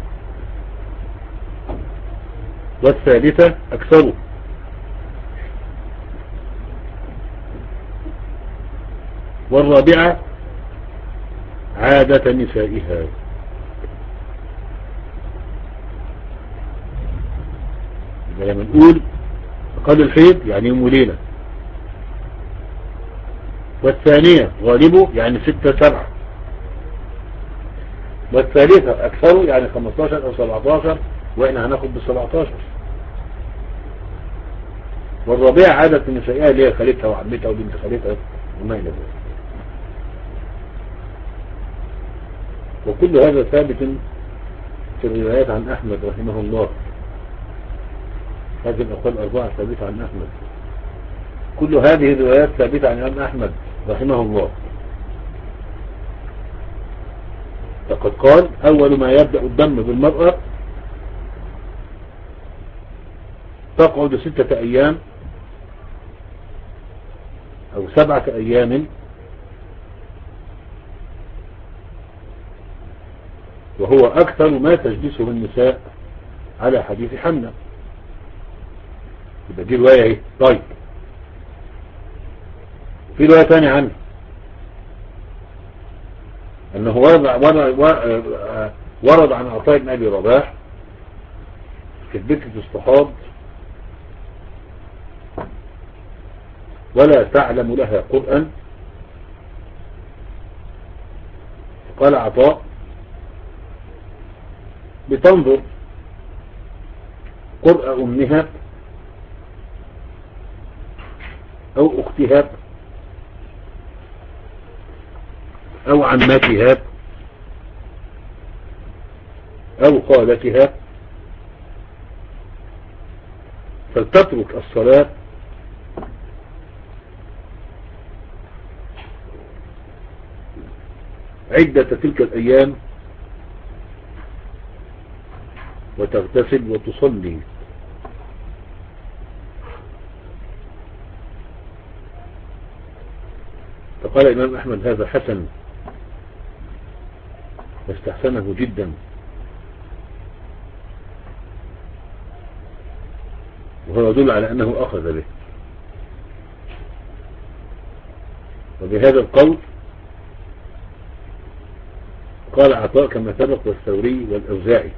والثالثة اكثره. والرابعة عادة نسائها. لما نقول أقل الحيض يعني يوم وليلة، والثانية غالبه يعني ستة سبعة، والثالثة أكثره يعني خمستاشر أو سبعتاشر، وإحنا هناخد بالسبعتاشر. والرابعة عادة النسائية اللي هي خالتها وعمتها وبنت خالتها وما إلى ذلك. وكل هذا ثابت في الروايات عن أحمد رحمه الله. هذه الأقوال الأربعة ثابتة عن أحمد، كل هذه الروايات ثابتة عن الإمام أحمد رحمه الله. فقد قال أول ما يبدأ الدم بالمرأة تقعد ستة أيام أو سبعة أيام، وهو أكثر ما تجلسه النساء على حديث حمنا. يبقى دي رواية ايه؟ طيب في رواية ثانية عنه أنه ورد, ورد, ورد عن عطاء بن أبي رباح في البيت تستحاض ولا تعلم لها قرآن، قال عطاء بتنظر قرأ أمها أو أختها أو عماتها أو خالتها، فلتترك الصلاة عدة تلك الأيام وتغتسل وتصلي. فقال الإمام أحمد هذا حسن واستحسنه جدا، وهو يدل على أنه أخذ به. وبهذا القول قال عطاء كما سبق والثوري والأوزاعي.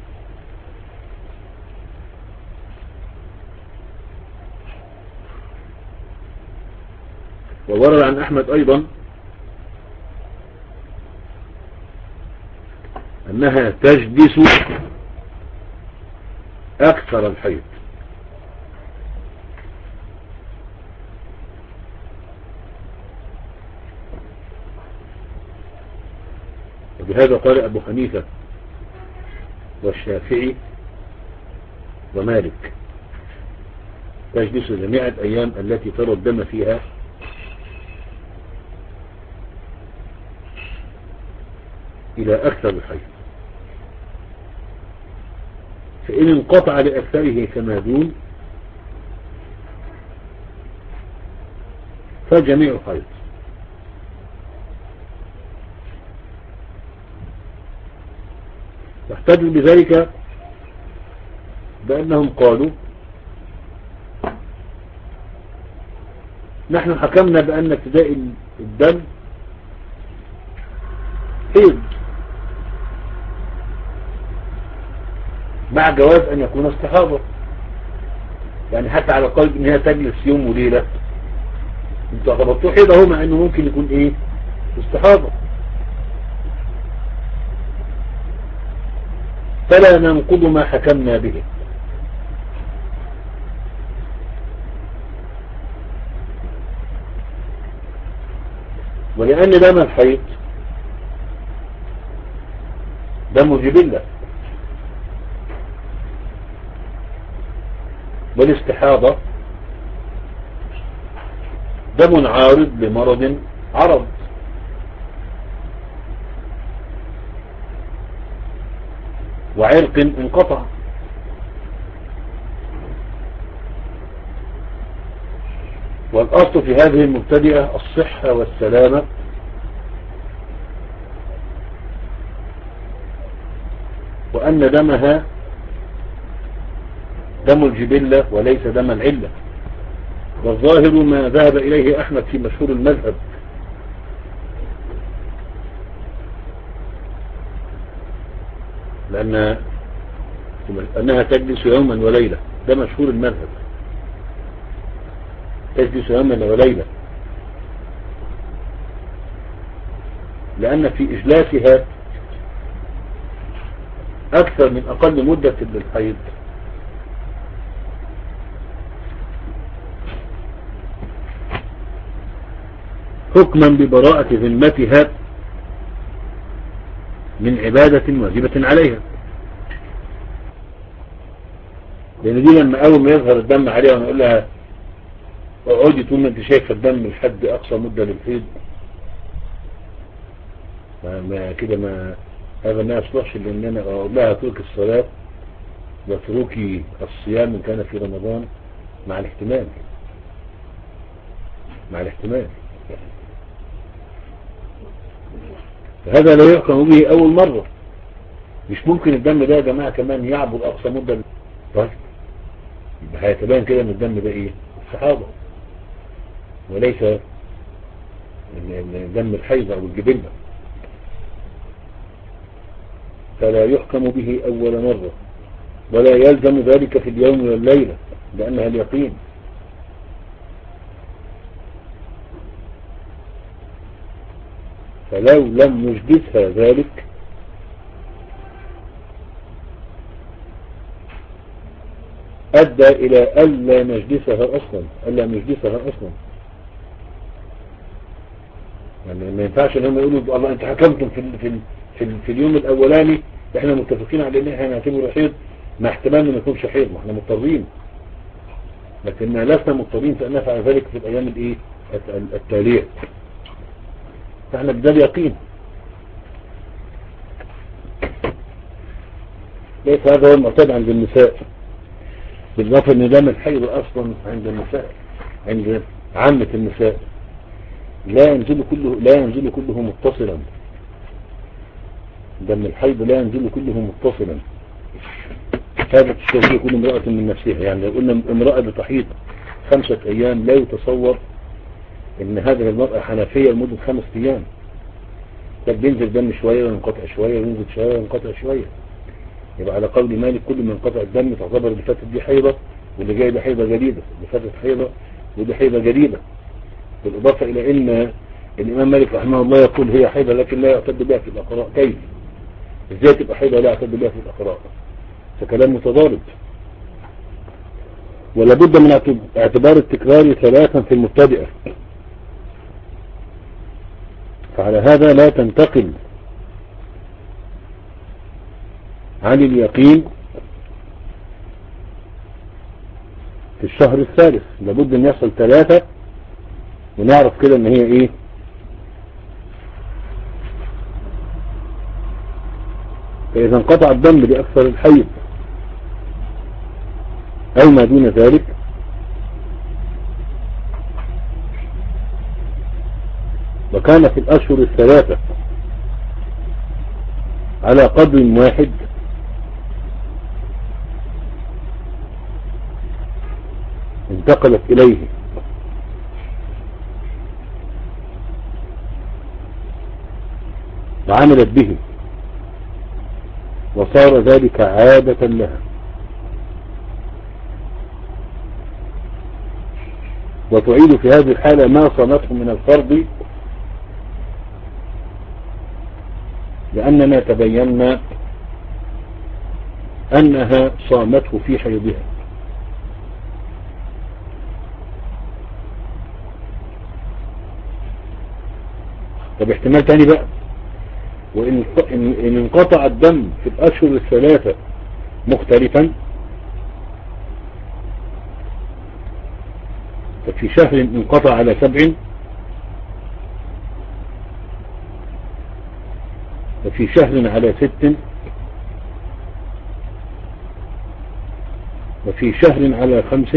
وورد عن أحمد أيضا أنها تجلس أكثر الحيض، وبهذا قال أبو حنيفة والشافعي ومالك، تجلس جميع الأيام التي ترى الدم فيها إلى أكثر الحيض، فإن انقطع لأكثره كما دون فجميع حيض. واحتجوا بذلك بأنهم قالوا نحن حكمنا بأن ابتداء الدم حيض مع جواز أن يكون استحاضة، يعني حتى على قلب إنها تجلس يوم وليلة انتوا اعتبرتوه حيض اهو، مع إنه ممكن يكون إيه استحاضة. فلا ننقض ما حكمنا به، ولأن دم الحيض دم جبلة، والاستحاضة دم عارض لمرض عرض، وعرق انقطع. والأصل في هذه المبتدئة الصحة والسلامة، وأن دمها دم الجبلة وليس دم العلة. والظاهر ما ذهب إليه أحمد في مشهور المذهب لأن أنها تجلس يوما وليلة، ده مشهور المذهب، تجلس يوما وليلة، لأن في إجلاسها أكثر من أقل مدة للحيض حكما ببراءة ذمتها من عبادة واجبة عليها. لأن دي لما أول ما يظهر الدم عليها ونقول لها اقعدي طول ما انت شايفه الدم لحد أقصى مدة للحيض، ما كده ما هذا ما يصلحش لأن أنا أقول لها اتركي الصلاة واتركي الصيام إن كان في رمضان مع الاحتمال مع الاحتمال هذا لا يحكم به أول مرة. مش ممكن الدم ده يا جماعة كمان يعبر أقصى مدة. طيب يبقى هيتبين كده ان الدم ده ايه؟ الصحابة وليس دم الحيض او الجبلة، فلا يحكم به أول مرة ولا يلزم ذلك في اليوم والليلة لأنها اليقين. فلو لم يجدثها ذلك أدى إلى ألا نجدثها أصلا ألا نجدثها أصلا. يعني ما ينفعش ان هم يقولوا الله انت حكمتم في ال في ال في, ال في اليوم الأولاني احنا متفقين على ان احنا نعتبره حيض مع احتمال ما يكونش حيض، ما احنا مضطرين، لكننا لسنا مضطرين فأن نفعل ذلك في الأيام الايه التالية. فاحنا بده اليقين. ليس هذا هو المعتاد عند النساء، بالإضافة ان دم الحيض اصلا عند النساء عند عامة النساء لا ينزل كله لا ينزل كله متصلا. دم الحيض لا ينزل كله متصلا. هذا تستوفيه كل امرأة من نفسها. يعني لو قلنا امرأة بتحيض خمسة ايام لا يتصور ان هذه المرأة حنفية لمدة خمس ايام، طب بينزل دم شوية وينقطع شوية وينزل شوية وينقطع شوية. يبقى على قول مالك كل من انقطع الدم تعتبر اللي فاتت دي حيضة واللي جاي ده حيضة جديدة، اللي فاتت حيضة ودي حيضة جديدة. بالإضافة إلى أن الإمام مالك رحمه الله يقول هي حيضة لكن لا يعتد بها في الأقراء. كيف؟ إزاي تبقى حيضة لا يعتد بها في الأقراء؟ فكلام متضارب. ولا بد من اعتبار التكرار ثلاثا في المبتدئة. فعلى هذا لا تنتقل عن اليقين في الشهر الثالث. لابد ان يحصل ثلاثة ونعرف كده ان هي ايه. فاذا انقطع الدم لاكثر الحيض او ما دون ذلك وكان في الاشهر الثلاثة على قدر واحد انتقلت اليه وعملت به وصار ذلك عادة لها، وتعيد في هذه الحالة ما صامته من الفرض لأننا تبينا أنها صامته في حيضها. طب احتمال تاني بقى، وإن إن انقطع الدم في الأشهر الثلاثة مختلفا ففي شهر انقطع على سبع وفي شهر على ست وفي شهر على خمس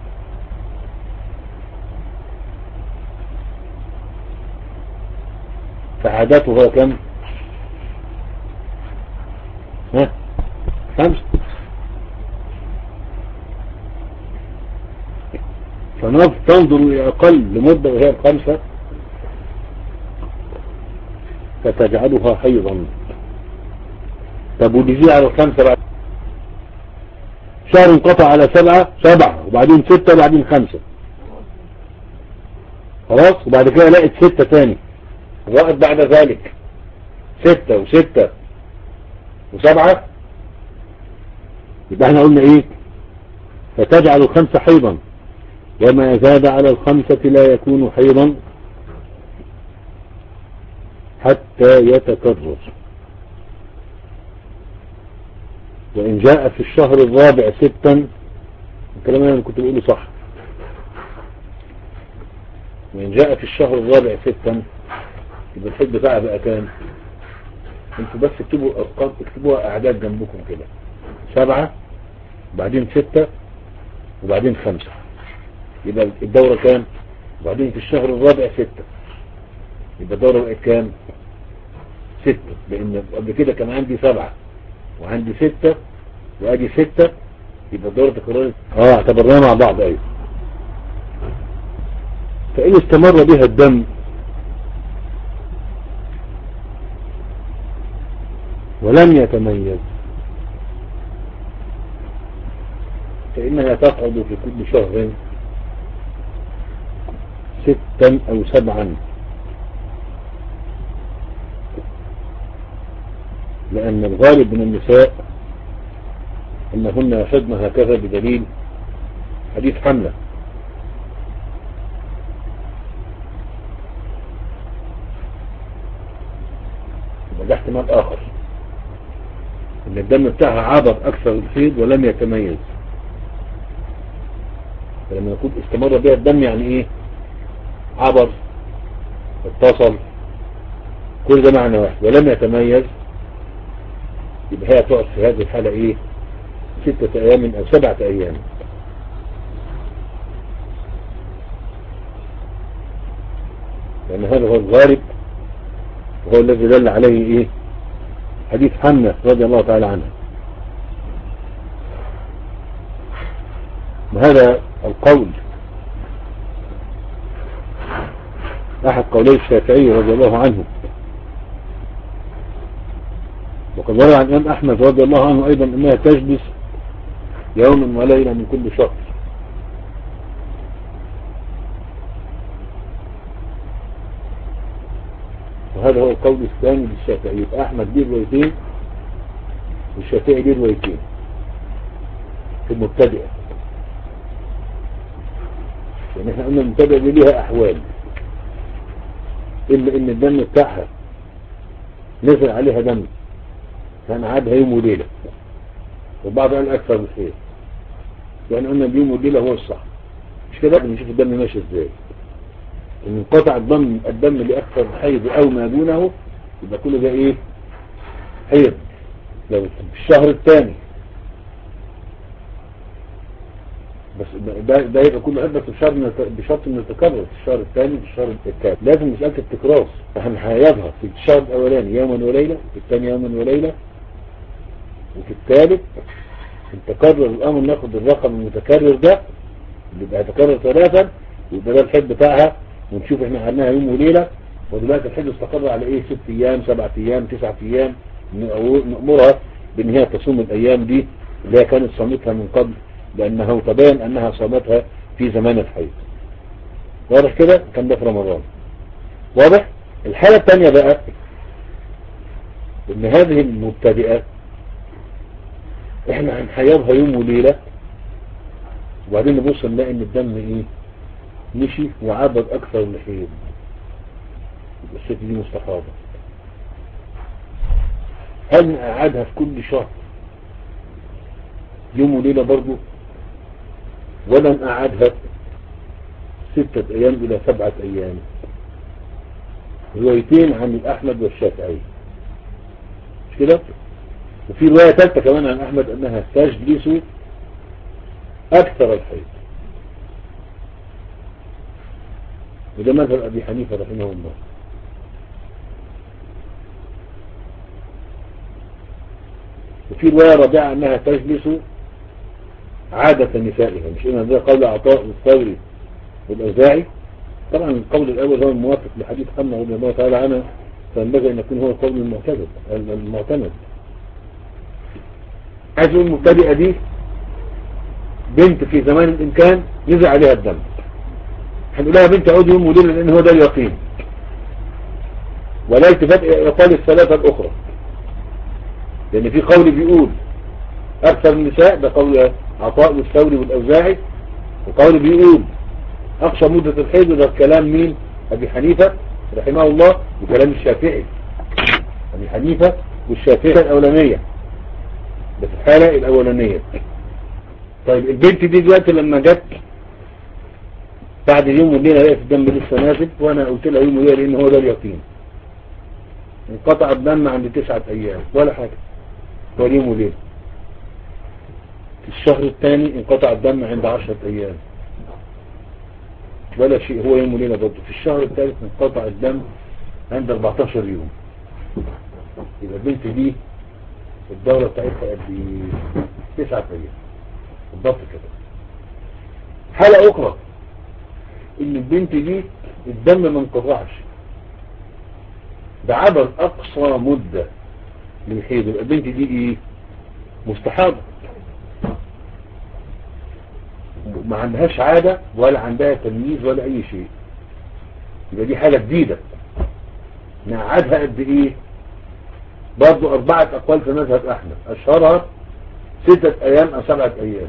فعاداتها كم؟ ها خمس. فننظر إلى أقل لمدة وهي الخمسة فتجعلها حيضا طب واللي يزيد على الخمسة بعد شهر انقطع على سبعة سبعة وبعدين ستة وبعدين خمسة خلاص، وبعد كده لقيت ستة تاني وقت بعد ذلك ستة وستة وسبعة، يبقى احنا قلنا ايه؟ فتجعل الخمسة حيضا، وما زاد على الخمسة لا يكون حيضا حتى يتكرر. وإن جاء في الشهر الرابع ستا، الكلام اللي كنت بقوله صح، وإن جاء في الشهر الرابع ستا يبقى الحد بتاعها بقى كام؟ انتوا بس اكتبوا ارقام، اكتبوها اعداد جنبكم كده، سبعة وبعدين ستة وبعدين خمسة، يبقى الدورة كام؟ وبعدين في الشهر الرابع ستة، يبقى الدورة بقت كام؟ ستة، لان قبل كده كان عندي سبعة وعندي ستة وادي ستة، يبقى الدورة تكررت. اه اعتبرناها مع بعض. ايوه. فإن استمر بها الدم ولم يتميز فإنها تقعد في كل شهر ستا أو سبعا، لأن الغالب من النساء أنهن يحضن هكذا بدليل حديث حملة، وده احتمال آخر ان الدم بتاعها عبر اكثر الحيض ولم يتميز. فلما نقول استمر بها الدم يعني ايه؟ عبر، اتصل، كل ده معنى واحد. ولم يتميز يبقى هي تقعد في هذه الحالة ايه؟ ستة ايام او سبعة ايام. لان هذا هو الغالب وهو الذي دل عليه ايه؟ حديث حمنة رضي الله تعالى عنها. وهذا القول احد قولي الشافعي رضي الله عنه، وقد ورد عن الإمام أحمد رضي الله عنه أيضا أنها تجلس يوما وليلة من كل شهر. وهذا هو القول الثاني للشافعي. يبقى أحمد ليه روايتين والشافعي ليه روايتين في المبتدئة. يعني احنا قلنا المبتدئة دي ليها أحوال، إلا إن الدم بتاعها نزل عليها دم كان عادها يوم وليلة، وبعض قال أكثر من خير، يعني قلنا اليوم والليلة هو الصح. مش كده نشوف الدم ماشي ازاي. ان انقطع الدم الدم لأكثر حيض أو ما دونه يبقى كل ده ايه؟ حيض. لو في الشهر الثاني بس ده, ده يبقى كله حيض، بس بشرط بشرط انه يتكرر في الشهر الثاني في الشهر الثالث. لازم مسألة التكرار، فهنحيضها في الشهر الأولاني يوما وليلة، في الثاني يوما وليلة، وفي الثالث التكرر. الأمر ناخد الرقم المتكرر ده اللي بقى يتكرر ثلاثا، يبقى ده الحد بتاعها، ونشوف احنا عملناها يوم وليلة، ودلوقتي الحد استقر على ايه؟ ست ايام، سبعة ايام، تسعة ايام. نأمرها بان هي تصوم الايام دي اللي هي كانت صامتها من قبل، لانه تبين انها صامتها في زمان الحيض. واضح كده؟ كان ده في رمضان. واضح؟ الحالة الثانية بقى ان هذه المبتدئة احنا هنحيضها يوم وليلة، وبعدين نبص نلاقي ان الدم ايه؟ مشي وعبد اكثر من الحيض. الست دي مستحاضة. هل نقعدها في كل شهر يوم وليلة برضو، ولا نقعدها ستة ايام الى سبعة ايام؟ روايتين عن الاحمد والشافعي، مش كده؟ وفي رواية ثالثة كمان عن احمد انها تجلس اكثر الحيض، وده مذهب ابي حنيفة رحمه الله. وفي رواية رابعة انها تجلس عادة نسائها، مش ان ده قول عطاء الثوري والاوزاعي. طبعا القول الاول هو الموافق لحديث حمنا رضي الله تعالى عنه، فينبغي ان يكون هو القول المعتمد المعتمد عايز اقول المبتدئة دي بنت في زمان الامكان نزل عليها الدم، هنقول لها بنت عود يوم وليلة لان هو ده اليقين، ولا التفات يقال الثلاثة الاخرى، لان في قول بيقول اكثر النساء، ده قول عطاء والثوري والاوزاعي، وقول بيقول اقصى مدة الحيض، ده كلام مين؟ ابي حنيفة رحمه الله وكلام الشافعي. ابي حنيفة والشافعي الاولانية، ده في الحالة الاولانية. طيب البنت دي دلوقتي لما جت بعد يوم وليلة لقيت الدم لسه نازل، وانا قلت لها يوم وليلة لان هو ده اليقين، انقطع الدم عند تسعة ايام ولا حاجة، هو يوم وليلة. في الشهر الثاني انقطع الدم عند عشرة ايام ولا شيء، هو يوم وليلة برضه. في الشهر الثالث انقطع الدم عند اربعتاشر يوم. يبقى البنت دي الدورة بتاعتها قد ايه؟ تسعة ايام بالضبط كده. حالة اخرى ان البنت دي الدم ما انقطعش، ده عبر اقصى مدة للحيض، يبقى البنت دي ايه؟ مستحاضة، ما عندهاش عادة ولا عندها تمييز ولا اي شيء، يبقى دي حالة جديدة. نقعدها قد ايه؟ برضو اربعة اقوال في مذهب احمد، اشهرها ستة ايام او سبعة ايام،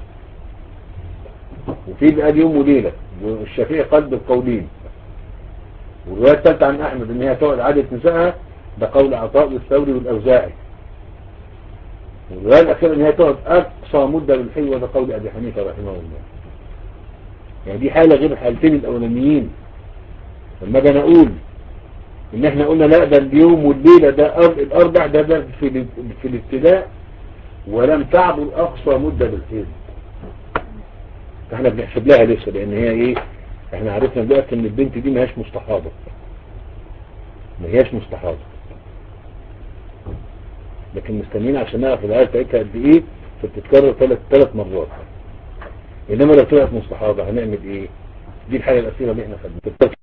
وفي بقى يوم وليلة، والشافعي قال بالقولين. والرواية الثالثة عن احمد ان هي تقعد عادة نسائها، ده قول عطاء والثوري والاوزاعي. والرواية الاخيرة ان هي تقعد اقصى مدة للحيض، وده قول ابي حنيفة رحمه الله. يعني دي حالة غير الحالتين الاولانيين. لما اجي اقول ان احنا قلنا لا ده اليوم والليلة ده الاربع ده ده في, في الابتداء ولم تعبر اقصى مدة للحيض، فاحنا بنحسب لها لسه، لان هي ايه، احنا عرفنا دلوقتي ان البنت دي ما هياش مستحاضة، ما هياش مستحاضة، لكن مستنيين عشان نعرف العيال بتاعتها قد ايه، فبتتكرر ثلاث ثلاث مرات. انما لو طلعت مستحاضة هنعمل ايه؟ دي الحاجة الاخيرة اللي احنا خدناها.